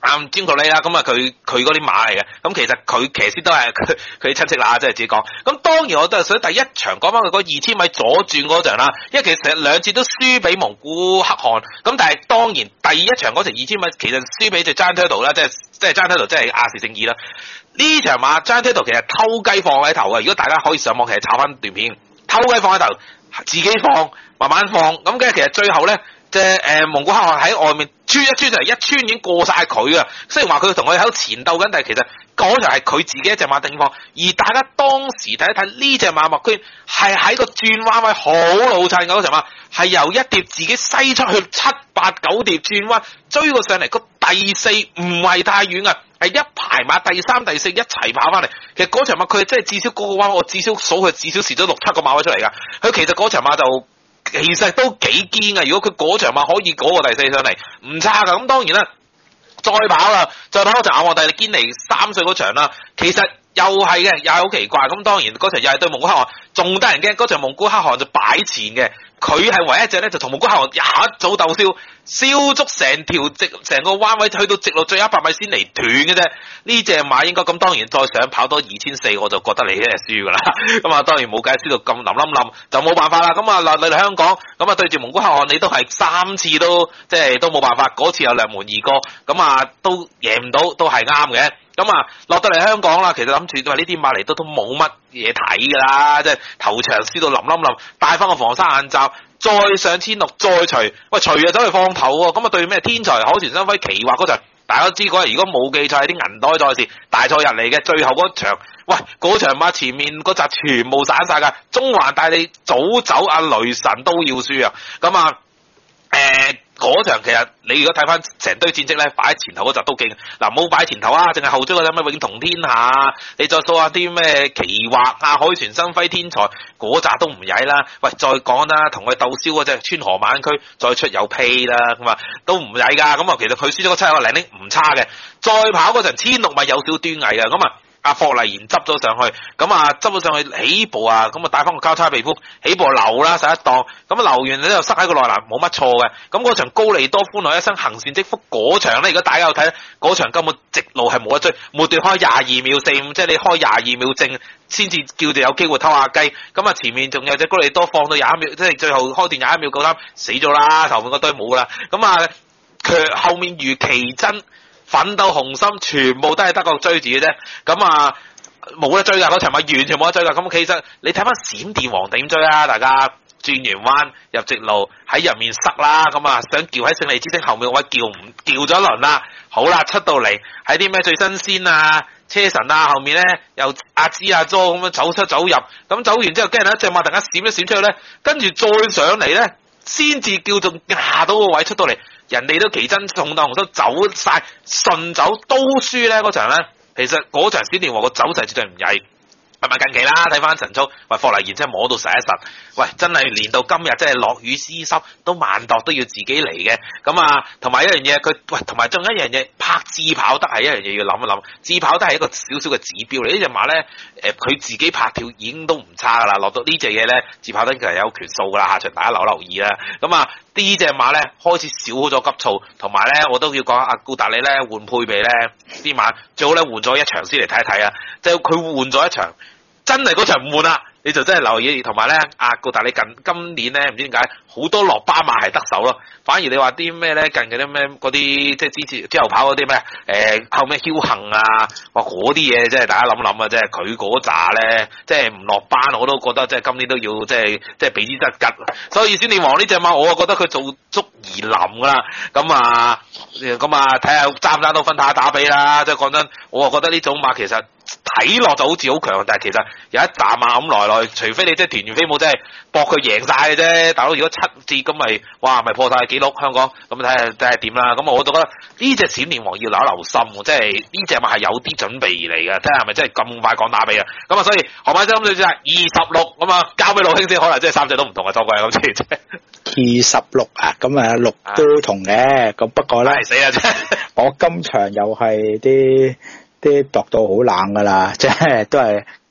啱詹國利啦，咁啊佢佢嗰啲馬嚟嘅，咁其實佢騎師都係佢佢親戚啦，即係自己講。咁當然我都係想第一場講翻佢嗰二千米左轉嗰場啦，因為其實兩次都輸俾蒙古黑汗，咁但係當然第一場嗰場二千米其實輸俾隻 Giant Turtle 啦，即係即係 Giant Turtle 即係亞視正義啦。呢場馬 Giant Turtle 其實偷雞放喺頭嘅，如果大家可以上網其實炒翻段片，偷雞放喺頭，自己放慢慢放，咁嘅其實最後咧。即係誒蒙古黑汗喺外面穿一穿就係一穿已經過晒佢啊！雖然話佢同佢喺度前鬥緊，但係其實嗰場係佢自己一隻馬定放。而大家當時睇一睇呢隻馬麥圈係喺個轉彎位好老襯嘅嗰場馬，係由一碟自己西出去七八九碟轉彎追過上嚟，個第四唔係太遠啊，係一排馬第三第四一齊跑翻嚟。其實嗰場馬佢真係至少嗰個彎我至少數佢至少蝕咗六七個馬位出嚟㗎。佢其實嗰場馬就。其實都幾堅啊！如果佢嗰場馬可以嗰個第四上嚟，唔差噶。咁當然啦，再跑啦，再跑嗰場亞旺帝利堅尼三歲嗰場啦，其實又係嘅，又係好奇怪。咁當然嗰場又係對蒙古黑汗，仲得人驚。嗰場蒙古黑汗就擺前嘅，佢係唯一一隻咧，就同蒙古黑汗一早鬥燒，燒足成條直成個彎位，去到直路最後一百米先嚟斷嘅啫。呢隻馬應該咁，當然再想跑多二千四，我就覺得你一係輸噶啦。咁啊，當然冇計，輸到咁冧冧冧，就冇辦法啦。咁啊，嚟嚟香港，咁啊對住蒙古黑汗，你都係三次都即係都冇辦法。嗰次有兩門二哥，咁啊都贏唔到，都係啱嘅。咁啊落到嚟香港啦，其實諗住話呢啲馬嚟都都冇乜嘢睇噶啦，即係頭場輸到冧冧冧，戴翻個防沙眼罩。再上千六，再除，喂除啊走去放頭喎，咁啊對咩天才口傳新輝奇惑嗰場，大家都知嗰日如果冇記錯係啲銀袋賽事大賽日嚟嘅，最後嗰場，喂嗰場馬前面嗰紮全部散晒㗎，中環帶你早走阿雷神都要輸啊，咁啊誒。嗰場其實你如果睇翻成堆戰績咧，擺喺前頭嗰集都勁。嗱冇擺喺前頭啊，淨係後追嗰啲咩永同天下，你再數下啲咩奇惑啊、海船新輝天才嗰集都唔曳啦。喂，再講啦，同佢鬥燒嗰隻川河馬區再出有屁啦，咁啊都唔曳㗎。咁啊其實佢輸咗個七個零零唔差嘅。再跑嗰陣千六米有少端倪嘅，咁啊。阿霍麗賢執咗上去，咁啊執咗上去起步啊，咁啊帶翻個交叉避風，起步留啦，十一檔，咁啊留完咧就塞喺個內欄，冇乜錯嘅。咁嗰場高利多歡樂一生行善積福嗰場咧，如果大家有睇，嗰場根本直路係冇得追，末段開廿二秒四五，即係你開廿二秒正先至叫做有機會偷下雞。咁啊前面仲有隻高利多放到廿一秒，即係最後開段廿一秒九三死咗啦，頭面嗰堆冇啦。咁啊佢後面如奇珍。奮鬥紅心全部都係德國追住嘅啫，咁啊冇得追噶，嗰場咪完全冇得追噶。咁其實你睇翻閃電王點追啊？大家轉完彎入直路喺入面塞啦，咁啊想叫喺勝利之星後面嗰位叫唔叫咗一輪啦。好啦，出到嚟喺啲咩最新鮮啊，車神啊，後面咧又阿芝阿 Jo 咁樣走出走入，咁走完之後跟住一隻馬突然間閃一閃出去咧，跟住再上嚟咧。先至叫做壓到個位出到嚟，人哋都奇珍送到紅心走晒，順走都輸咧嗰場咧。其實嗰場閃電王個走勢絕對唔曳，係咪近期啦？睇翻晨操，喂霍麗賢真係摸到實一實，喂真係練到今日真係落雨絲濕都慢度都要自己嚟嘅。咁啊，同埋一樣嘢，佢喂同埋仲有一樣嘢，拍自跑得係一樣嘢要諗一諗，自跑得係一個少少嘅指標嚟。呢隻馬咧，誒佢自己拍跳已經都唔差噶啦，落到呢隻嘢咧，自跑得其實有權數噶啦，下場大家留留意啦。咁啊，呢隻馬咧開始少咗急躁，同埋咧我都要講阿顧達里咧換配備咧啲馬最好咧換咗一場先嚟睇一睇啊！即係佢換咗一場。真係嗰場唔換啦，你就真係留意，同埋咧，阿顧達你近今年咧唔知點解好多落巴馬係得手咯，反而你話啲咩咧近嗰啲咩嗰啲即係之前之後跑嗰啲咩誒後尾僥倖啊，哇嗰啲嘢真係大家諗諗啊，即係佢嗰扎咧，即係唔落班我都覺得即係今年都要即係即係俾啲質吉，所以閃電王呢隻馬我啊覺得佢做足而臨噶啦，咁啊咁啊睇下爭唔爭到分打打比啦，即係講真，我啊覺得呢種馬其實。睇落就好似好強，但係其實有一紮馬咁來來，除非你即係團圓飛舞，真係搏佢贏晒嘅啫。大佬如果七節咁咪，哇咪破晒紀錄香港，咁睇下睇下點啦。咁我都覺得呢隻閃電王要留留心，即係呢隻馬係有啲準備而嚟嘅，睇下係咪真係咁快講打比啊？咁啊，所以何馬真咁就係二十六咁啊，交俾老兄先，可能即係三隻都唔同嘅作季咁先。 二十六啊，咁啊六都同嘅，咁不過咧， 死啊真！ 我今場又係啲。啲度到好冷噶啦，即係都係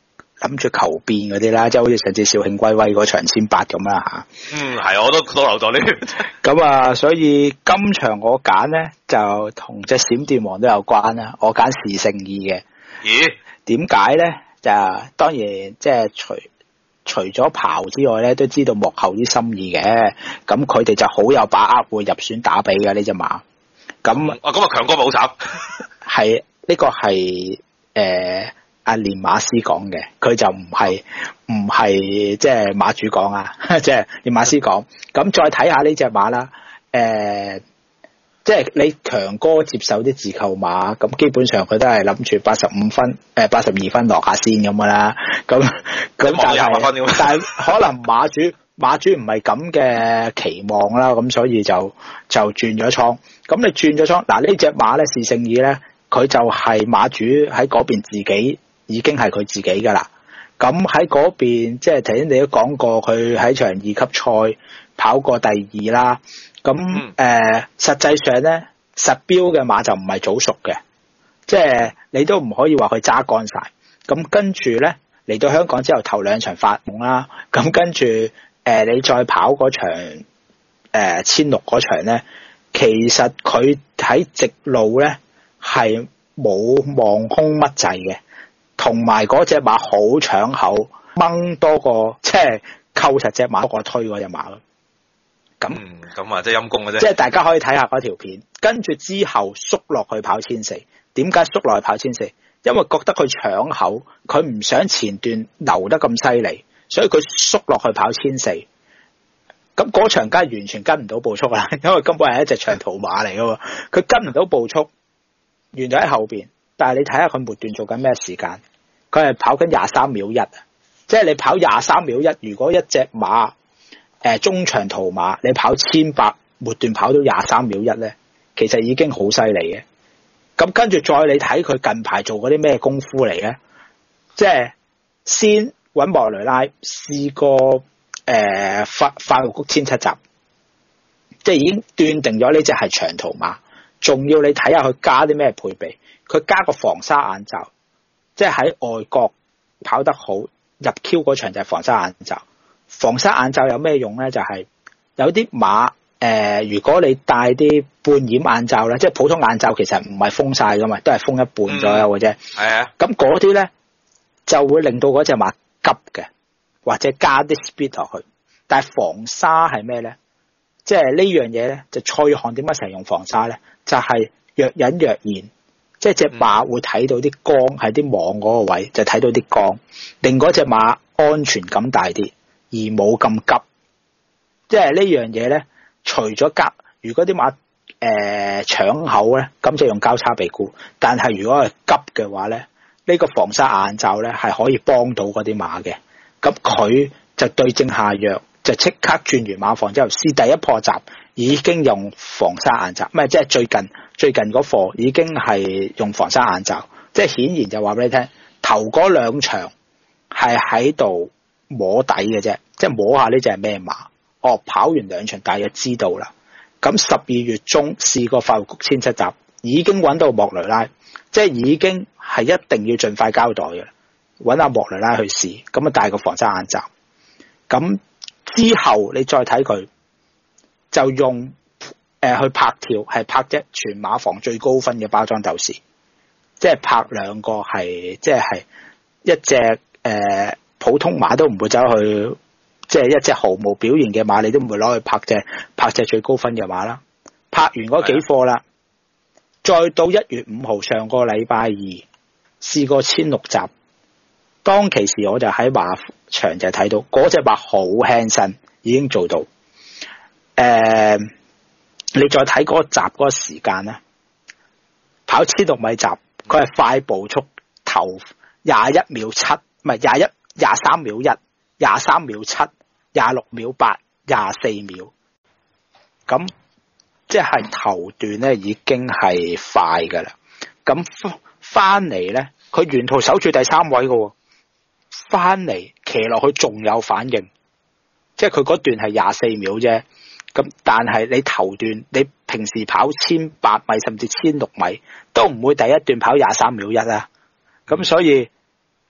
諗住求變嗰啲啦，即係好似上次肇慶歸威嗰場千八咁啦嚇。 嗯，係，我都都留咗呢。 咁啊，所以今場我揀咧就同隻閃電王都有關啦。我揀時勝意嘅。 咦？ 點解咧？就當然即係除除咗跑之外咧，都知道幕後啲心意嘅。咁佢哋就好有把握會入選打比嘅呢隻馬。咁啊，咁啊強哥咪好慘。 係呢個係誒阿練馬師講嘅，佢就唔係唔係即係馬主講啊，即係練馬師講。咁再睇下呢隻馬啦，誒、呃，即係你強哥接手啲自購馬，咁基本上佢都係諗住八十五分，誒八十二分落下先咁噶啦。咁咁但係但係可能馬主馬主唔係咁嘅期望啦，咁所以就就轉咗倉。咁你轉咗倉，嗱呢隻馬咧，時勝意咧，佢就係馬主喺嗰邊自己已經係佢自己噶啦。咁喺嗰邊，即係頭先你都講過，佢喺場二級賽跑過第二啦。咁誒、呃，實際上咧，實標嘅馬就唔係早熟嘅，即係你都唔可以話佢揸乾晒。咁跟住咧嚟到香港之後，頭兩場發夢啦。咁跟住誒、呃，你再跑嗰場誒千六嗰場咧。其實佢喺直路咧係冇望空乜滯嘅，同埋嗰隻馬好搶口，掹多個即係扣實隻馬多過推嗰隻馬咯。咁咁啊，即係陰公嘅啫。即係大家可以睇下嗰條片，跟住之後縮落去跑千四。點解縮落去跑千四？因為覺得佢搶口，佢唔想前段留得咁犀利，所以佢縮落去跑千四。咁嗰場梗係完全跟唔到步速啦，因為根本係一隻長途馬嚟噶喎，佢跟唔到步速，完咗喺後邊。但係你睇下佢末段做緊咩時間，佢係跑緊廿三秒一，即係你跑廿三秒一，如果一隻馬誒、呃、中長途馬，你跑千八末段跑到廿三秒一咧，其實已經好犀利嘅。咁跟住再你睇佢近排做嗰啲咩功夫嚟嘅，即係先搵莫雷拉試過。誒，發發育谷千七集，即係已經斷定咗呢隻係長途馬，仲要你睇下佢加啲咩配備，佢加個防沙眼罩，即係喺外國跑得好，入 Q 嗰場就係防沙眼罩。防沙眼罩有咩用咧？就係、是、有啲馬誒、呃，如果你戴啲半掩眼罩咧，即係普通眼罩其實唔係封晒噶嘛，都係封一半左右嘅啫。係啊、嗯，咁嗰啲咧就會令到嗰隻馬急嘅。或者加啲 speed 落去，但係防沙係咩咧？即係呢樣嘢咧，就蔡約翰點解成日用防沙咧？就係、是、若隱若現，即係隻馬會睇到啲光喺啲網嗰個位，就睇到啲光，令嗰隻馬安全感大啲，而冇咁急。即係呢樣嘢咧，除咗急，如果啲馬誒搶口咧，咁就用交叉鼻箍。但係如果係急嘅話咧，呢、這個防沙眼罩咧係可以幫到嗰啲馬嘅。咁佢就對症下藥，就即刻轉完馬房之後試第一破閘，已經用防沙眼罩，唔係即係最近最近嗰課已經係用防沙眼罩，即係顯然就話俾你聽，頭嗰兩場係喺度摸底嘅啫，即係摸下呢隻係咩馬。哦，跑完兩場大約知道啦。咁十二月中試過發育谷千七集，已經揾到莫雷拉，即係已經係一定要盡快交代嘅。揾阿莫雷拉去試，咁啊戴個防沙眼罩。咁之後你再睇佢，就用誒、呃、去拍跳，係拍隻全馬房最高分嘅包裝鬥士，即係拍兩個係即係一隻誒、呃、普通馬都唔會走去，即係一隻毫無表現嘅馬，你都唔會攞去拍隻拍隻最高分嘅馬啦。拍完嗰幾課啦，再到一月五號上個禮拜二試過千六集。當其時我就喺馬場就睇到嗰隻馬好輕身，已經做到。誒、呃，你再睇嗰個集嗰個時間咧，跑千六米集，佢係快步速頭廿一秒七，唔係廿一廿三秒一，廿三秒七，廿六秒八，廿四秒。咁即係頭段咧已經係快噶啦。咁翻嚟咧，佢沿途守住第三位噶。翻嚟騎落去仲有反應，即係佢嗰段係廿四秒啫。咁但係你頭段你平時跑千八米甚至千六米都唔會第一段跑廿三秒一啊。咁所以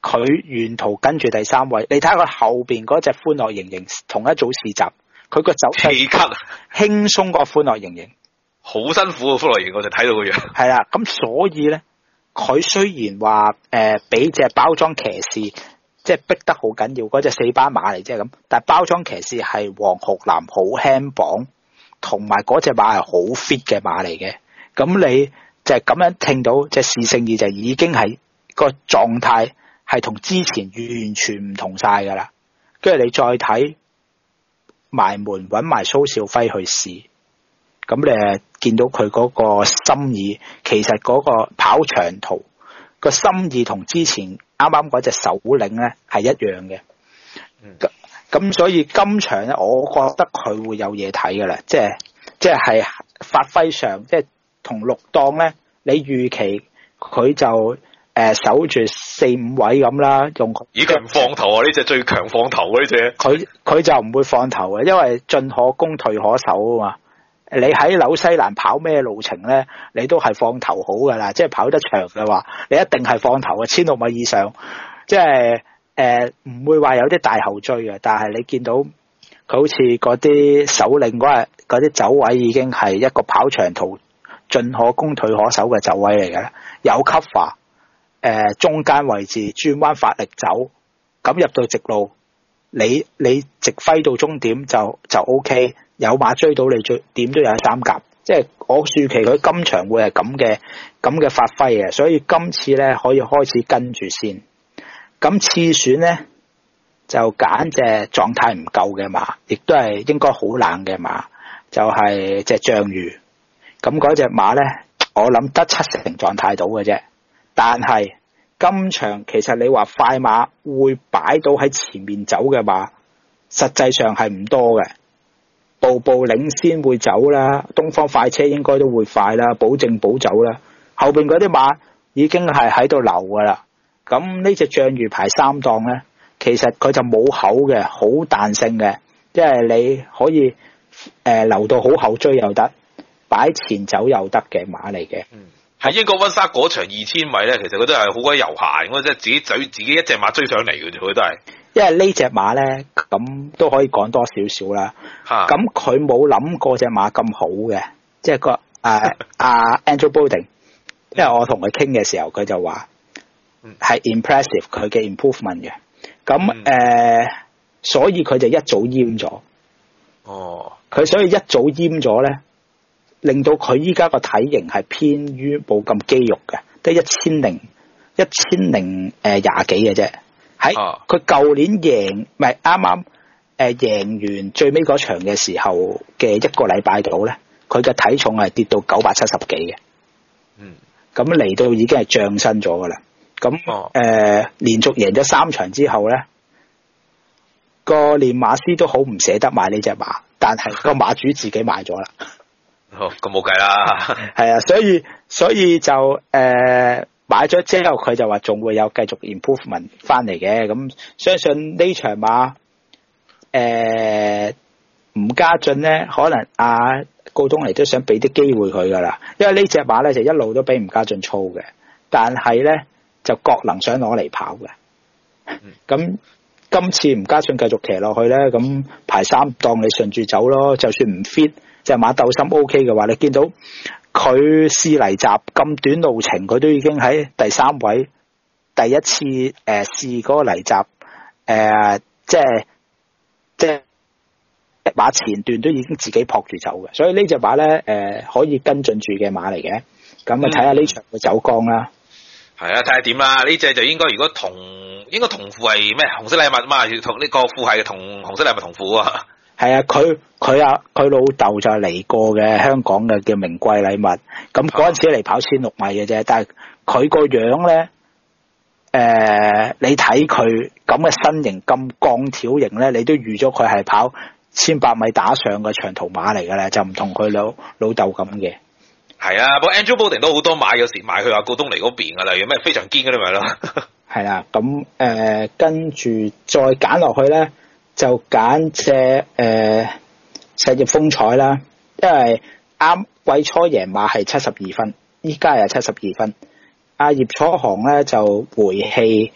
佢沿途跟住第三位，你睇下佢後邊嗰隻歡樂盈盈同一組試集，佢個走氣咳， 輕鬆過歡樂盈盈， 好辛苦啊！歡樂盈盈我就睇到個樣。 係啦，咁所以咧，佢雖然話誒俾隻包裝騎士即係逼得好緊要，嗰隻四班馬嚟啫咁，但係包裝騎士係黃浩南好輕磅，同埋嗰隻馬係好 fit 嘅馬嚟嘅，咁你就係咁樣聽到隻試勝二就已經係個狀態係同之前完全唔同晒噶啦，跟住你再睇埋門揾埋蘇兆輝去試，咁你誒見到佢嗰個心意，其實嗰個跑長途個心意同之前啱啱嗰隻首領咧係一樣嘅。咁咁、嗯、所以今場咧，我覺得佢會有嘢睇噶啦，即係即係係發揮上，即係同六檔咧，你預期佢就誒、呃、守住四五位咁啦，用咦佢唔放頭啊？呢隻最強放頭啊！呢隻佢佢就唔會放頭嘅，因為進可攻退可守啊嘛。你喺紐西蘭跑咩路程咧，你都係放頭好噶啦，即係跑得長嘅話，你一定係放頭嘅，千六米以上，即係誒唔會話有啲大後追嘅。但係你見到佢好似嗰啲首領嗰日嗰啲走位已經係一個跑長途進可攻退可守嘅走位嚟嘅啦，有 cover 誒、呃、中間位置轉彎發力走，咁入到直路，你你直揮到終點就就 O K。有馬追到你，最點都有三甲，即係我預期佢今場會係咁嘅咁嘅發揮嘅，所以今次咧可以開始跟住先。咁次選咧就揀隻狀態唔夠嘅馬，亦都係應該好冷嘅馬，就係隻象魚。咁嗰隻馬咧，我諗得七成狀態到嘅啫。但係今場其實你話快馬會擺到喺前面走嘅馬，實際上係唔多嘅。步步領先會走啦，東方快車應該都會快啦，保證保走啦。後邊嗰啲馬已經係喺度留噶啦。咁呢隻象魚排三檔咧，其實佢就冇口嘅，好彈性嘅，即係你可以誒、呃、留到好後追又得，擺前走又得嘅馬嚟嘅。 嗯，喺英國溫莎嗰場二千米咧，其實佢都係好鬼悠閒，咁即係自己追自己一隻馬追上嚟嘅啫，佢都係。 因為呢隻馬咧，咁都可以講多少少啦。咁佢冇諗過隻馬咁好嘅，即係個誒阿 Andrew Bolding。因為我同佢傾嘅時候，佢就話係 impressive 佢嘅 improvement 嘅。咁誒、嗯呃，所以佢就一早閹咗。哦。佢所以一早閹咗咧，令到佢依家個體型係偏於冇咁肌肉嘅，得一千零一千零誒廿幾嘅啫。喺佢舊年贏，唔係啱啱誒贏完最尾嗰場嘅時候嘅一個禮拜度咧，佢嘅體重係跌到九百七十幾嘅。嗯，咁嚟到已經係漲身咗噶啦。咁誒、哦呃、連續贏咗三場之後咧，個練馬師都好唔捨得買呢隻馬，但係個馬主自己買咗啦。 好、哦，咁冇計啦。 係啊，所以所以就誒。呃買咗之後，佢就話仲會有繼續 improvement 翻嚟嘅，咁相信呢場馬誒吳家俊咧，可能阿高東尼都想俾啲機會佢噶啦，因為呢隻馬咧就一路都俾吳家俊操嘅，但係咧就郭能想攞嚟跑嘅，咁今次吳家俊繼續騎落去咧，咁排三檔你順住走咯，就算唔 fit，隻馬鬥心 OK 嘅話，你見到。佢試泥集咁短路程，佢都已經喺第三位。第一次誒、呃、試嗰個泥集，誒、呃、即係即係馬前段都已經自己撲住走嘅，所以呢隻馬咧誒、呃、可以跟進住嘅馬嚟嘅。咁啊睇下呢場嘅走光啦。 係啊，睇下點啦。呢隻就應該如果同應該同父係咩紅色禮物嘛？同呢個父係同紅色禮物同父啊。 係啊，佢佢啊佢老豆就嚟過嘅香港嘅叫名貴禮物，咁嗰陣時嚟跑千六米嘅啫，但係佢個樣咧，誒、呃，你睇佢咁嘅身形咁鋼條型咧，你都預咗佢係跑千八米打上嘅長途馬嚟噶啦，就唔同佢老老豆咁嘅。 係啊，不過 Andrew Bolding 都好多買，有時買去話告東尼嗰邊噶啦，有咩非常堅嗰啲咪咯。 係啦，咁誒跟住再揀落去咧。就揀隻誒石葉風采啦，因為啱季初贏馬係七十二分，依家又七十二分。阿葉楚航咧就回氣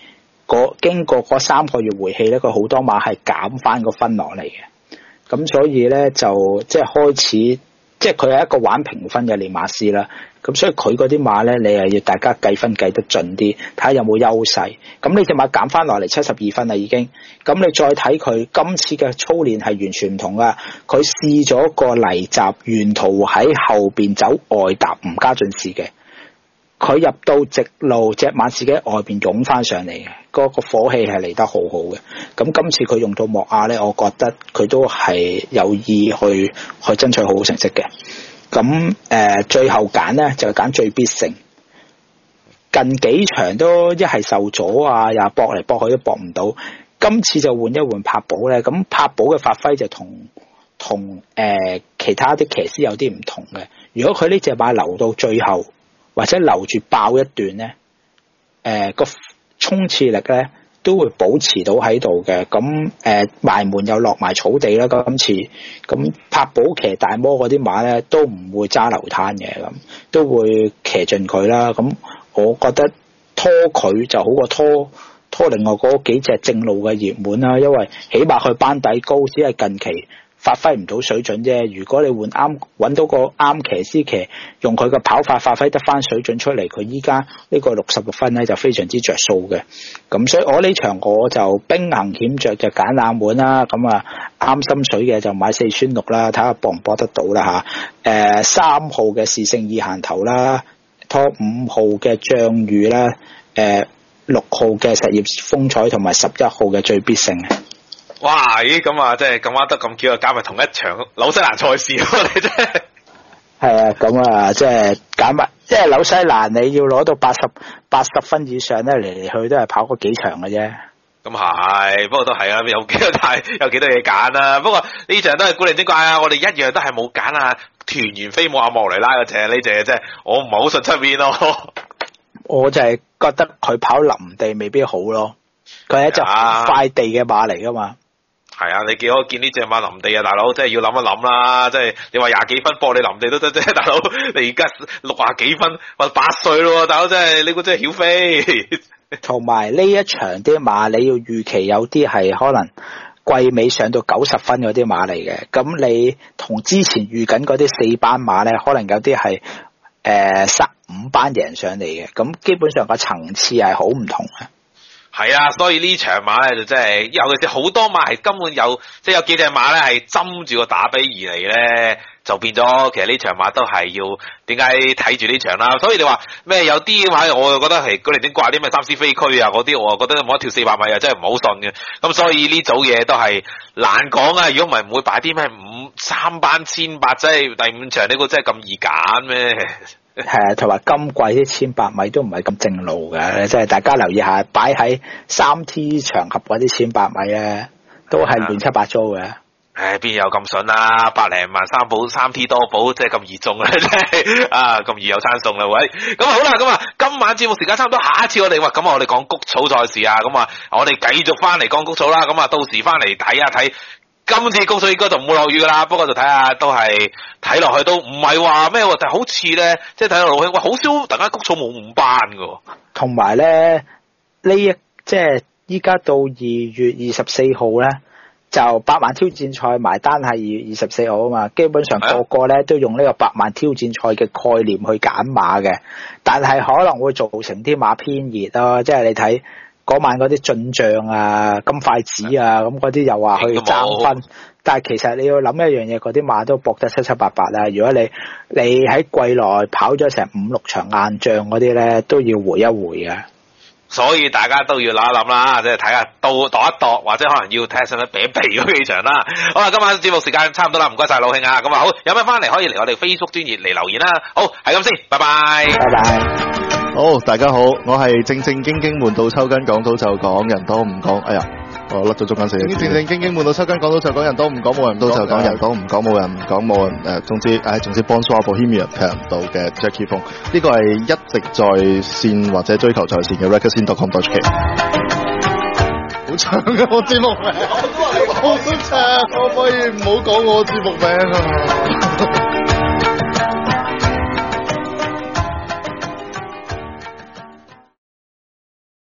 嗰經過嗰三個月回氣咧，佢好多馬係減翻個分落嚟嘅。咁所以咧就即係開始，即係佢係一個玩評分嘅練馬師啦。咁所以佢嗰啲馬咧，你係要大家計分計得準啲，睇下有冇優勢。咁呢隻馬減翻落嚟七十二分啦已經。咁你再睇佢今次嘅操練係完全唔同噶。佢試咗個泥閘，沿途喺後邊走外踏唔加進士嘅。佢入到直路，隻馬自己喺外邊湧翻上嚟嘅，嗰、嗰個火氣係嚟得好好嘅。咁今次佢用到莫亞咧，我覺得佢都係有意去去爭取好好成績嘅。咁誒、呃，最後揀咧就揀最必勝。近幾場都一係受阻啊，又搏嚟搏去都搏唔到。今次就換一換柏寶咧，咁柏寶嘅發揮就同同誒其他啲騎師有啲唔同嘅。如果佢呢隻馬留到最後，或者留住爆一段咧，誒、呃、個衝刺力咧都會保持到喺度嘅。咁誒埋門又落埋草地啦。今次咁柏寶騎大摩嗰啲馬咧都唔會揸流灘嘅，咁都會騎盡佢啦。咁我覺得拖佢就好過拖拖另外嗰幾隻正路嘅熱門啦，因為起碼佢班底高，只係近期發揮唔到水準啫。如果你換啱揾到個啱騎師騎，用佢嘅跑法發揮得翻水準出嚟，佢依家呢個六十六分咧就非常之着數嘅。咁所以我呢場我就兵行險着就揀冷門啦。咁啊啱心水嘅就買四川六啦，睇下搏唔搏得到啦嚇。誒三號嘅士勝意行頭啦，拖五號嘅將羽啦，誒六號嘅實業風采同埋十一號嘅最必勝。 哇！咦咁啊，即係咁啱得咁巧啊，加埋同一場紐西蘭賽事喎，你真係。 係啊，咁啊，即係揀埋，即係紐西蘭你要攞到八十八十分以上咧，嚟嚟去都係跑嗰幾場嘅啫。 咁係，不過都係啊，有幾多太有幾多嘢揀啊。不過呢場都係古靈精怪啊，我哋一樣都係冇揀啊。團圓飛冇阿莫雷拉嗰隻，呢隻即係我唔係好信出面咯。我就係覺得佢跑林地未必好咯，佢係一隻快地嘅馬嚟噶嘛。 係啊，你見我見呢隻馬林地啊，大佬真係要諗一諗啦。即係你話廿幾分搏你林地都得啫，大佬你而家六廿幾分，或八歲咯，大佬真係你估真係曉飛。 同埋呢一場啲馬你要預期有啲係可能季尾上到九十分嗰啲馬嚟嘅，咁你同之前預緊嗰啲四班馬咧，可能有啲係誒十五班贏上嚟嘅，咁基本上個層次係好唔同嘅。 係啊，所以呢場馬咧就真係，尤其是好多馬係根本有，即係有幾隻馬咧係針住個打比而嚟咧，就變咗其實呢場馬都係要點解睇住呢場啦。所以你話咩有啲馬我又覺得係佢哋點掛啲咩三獅飛區啊嗰啲，我又覺得冇一跳四百米啊，真係唔好信嘅。咁所以呢組嘢都係難講啊。如果唔係唔會擺啲咩五三班千八，即係第五場呢個真係咁易揀咩？ 係啊，同埋今季啲千百米都唔係咁正路嘅，即係大家留意下，擺喺三 T 場合嗰啲千百米咧，都係亂七八糟嘅。 唉，邊有咁筍啊？百零萬三寶三 T 多寶，即係咁易中啊！真係啊，咁易有餐送啦喂！咁好啦，咁啊，今晚節目時間差唔多，下一次我哋話咁啊，我哋講谷草賽事啊，咁啊，我哋繼續翻嚟講谷草啦，咁啊，到時翻嚟睇一睇。今次谷草應該就唔會落雨噶啦，不過就睇下都係睇落去都唔係話咩，但係好似咧，即係睇到老兄，哇，好少大家谷草冇五班噶。同埋咧，呢一即係依家到二月二十四號咧，就百萬挑戰賽埋單係二月二十四號啊嘛，基本上個個咧都用呢個百萬挑戰賽嘅概念去揀馬嘅，但係可能會造成啲馬偏熱咯，即係你睇。嗰晚嗰啲進帳啊、金筷子啊，咁嗰啲又話去爭分，但係其實你要諗一樣嘢，嗰啲馬都搏得七七八八啦。如果你你喺季內跑咗成五六場硬仗嗰啲咧，都要回一回嘅。所以大家都要諗一諗啦，即係睇下度度一度，或者可能要睇下使唔使避一避嗰幾場啦。好啦，今晚節目時間差唔多啦，唔該晒老兄啊。咁啊好，有咩翻嚟可以嚟我哋 Facebook 專頁嚟留言啦。好，係咁先，拜拜，拜拜。 好，大家好，我係正正經經悶到抽筋，講到就講，人多唔講。哎呀，我甩咗中間四個字。正正經經悶到抽筋，講到就講，人多唔講，冇人到就講，人多唔講，冇人唔講，冇人誒，總之誒，總之 Bonsoir Bohemian 平到嘅 Jackie Fung，呢個係一直在線或者追求在線嘅 record scene dot com dot h k。好長嘅我節目名，好長，可唔可以唔好講我節目名啊？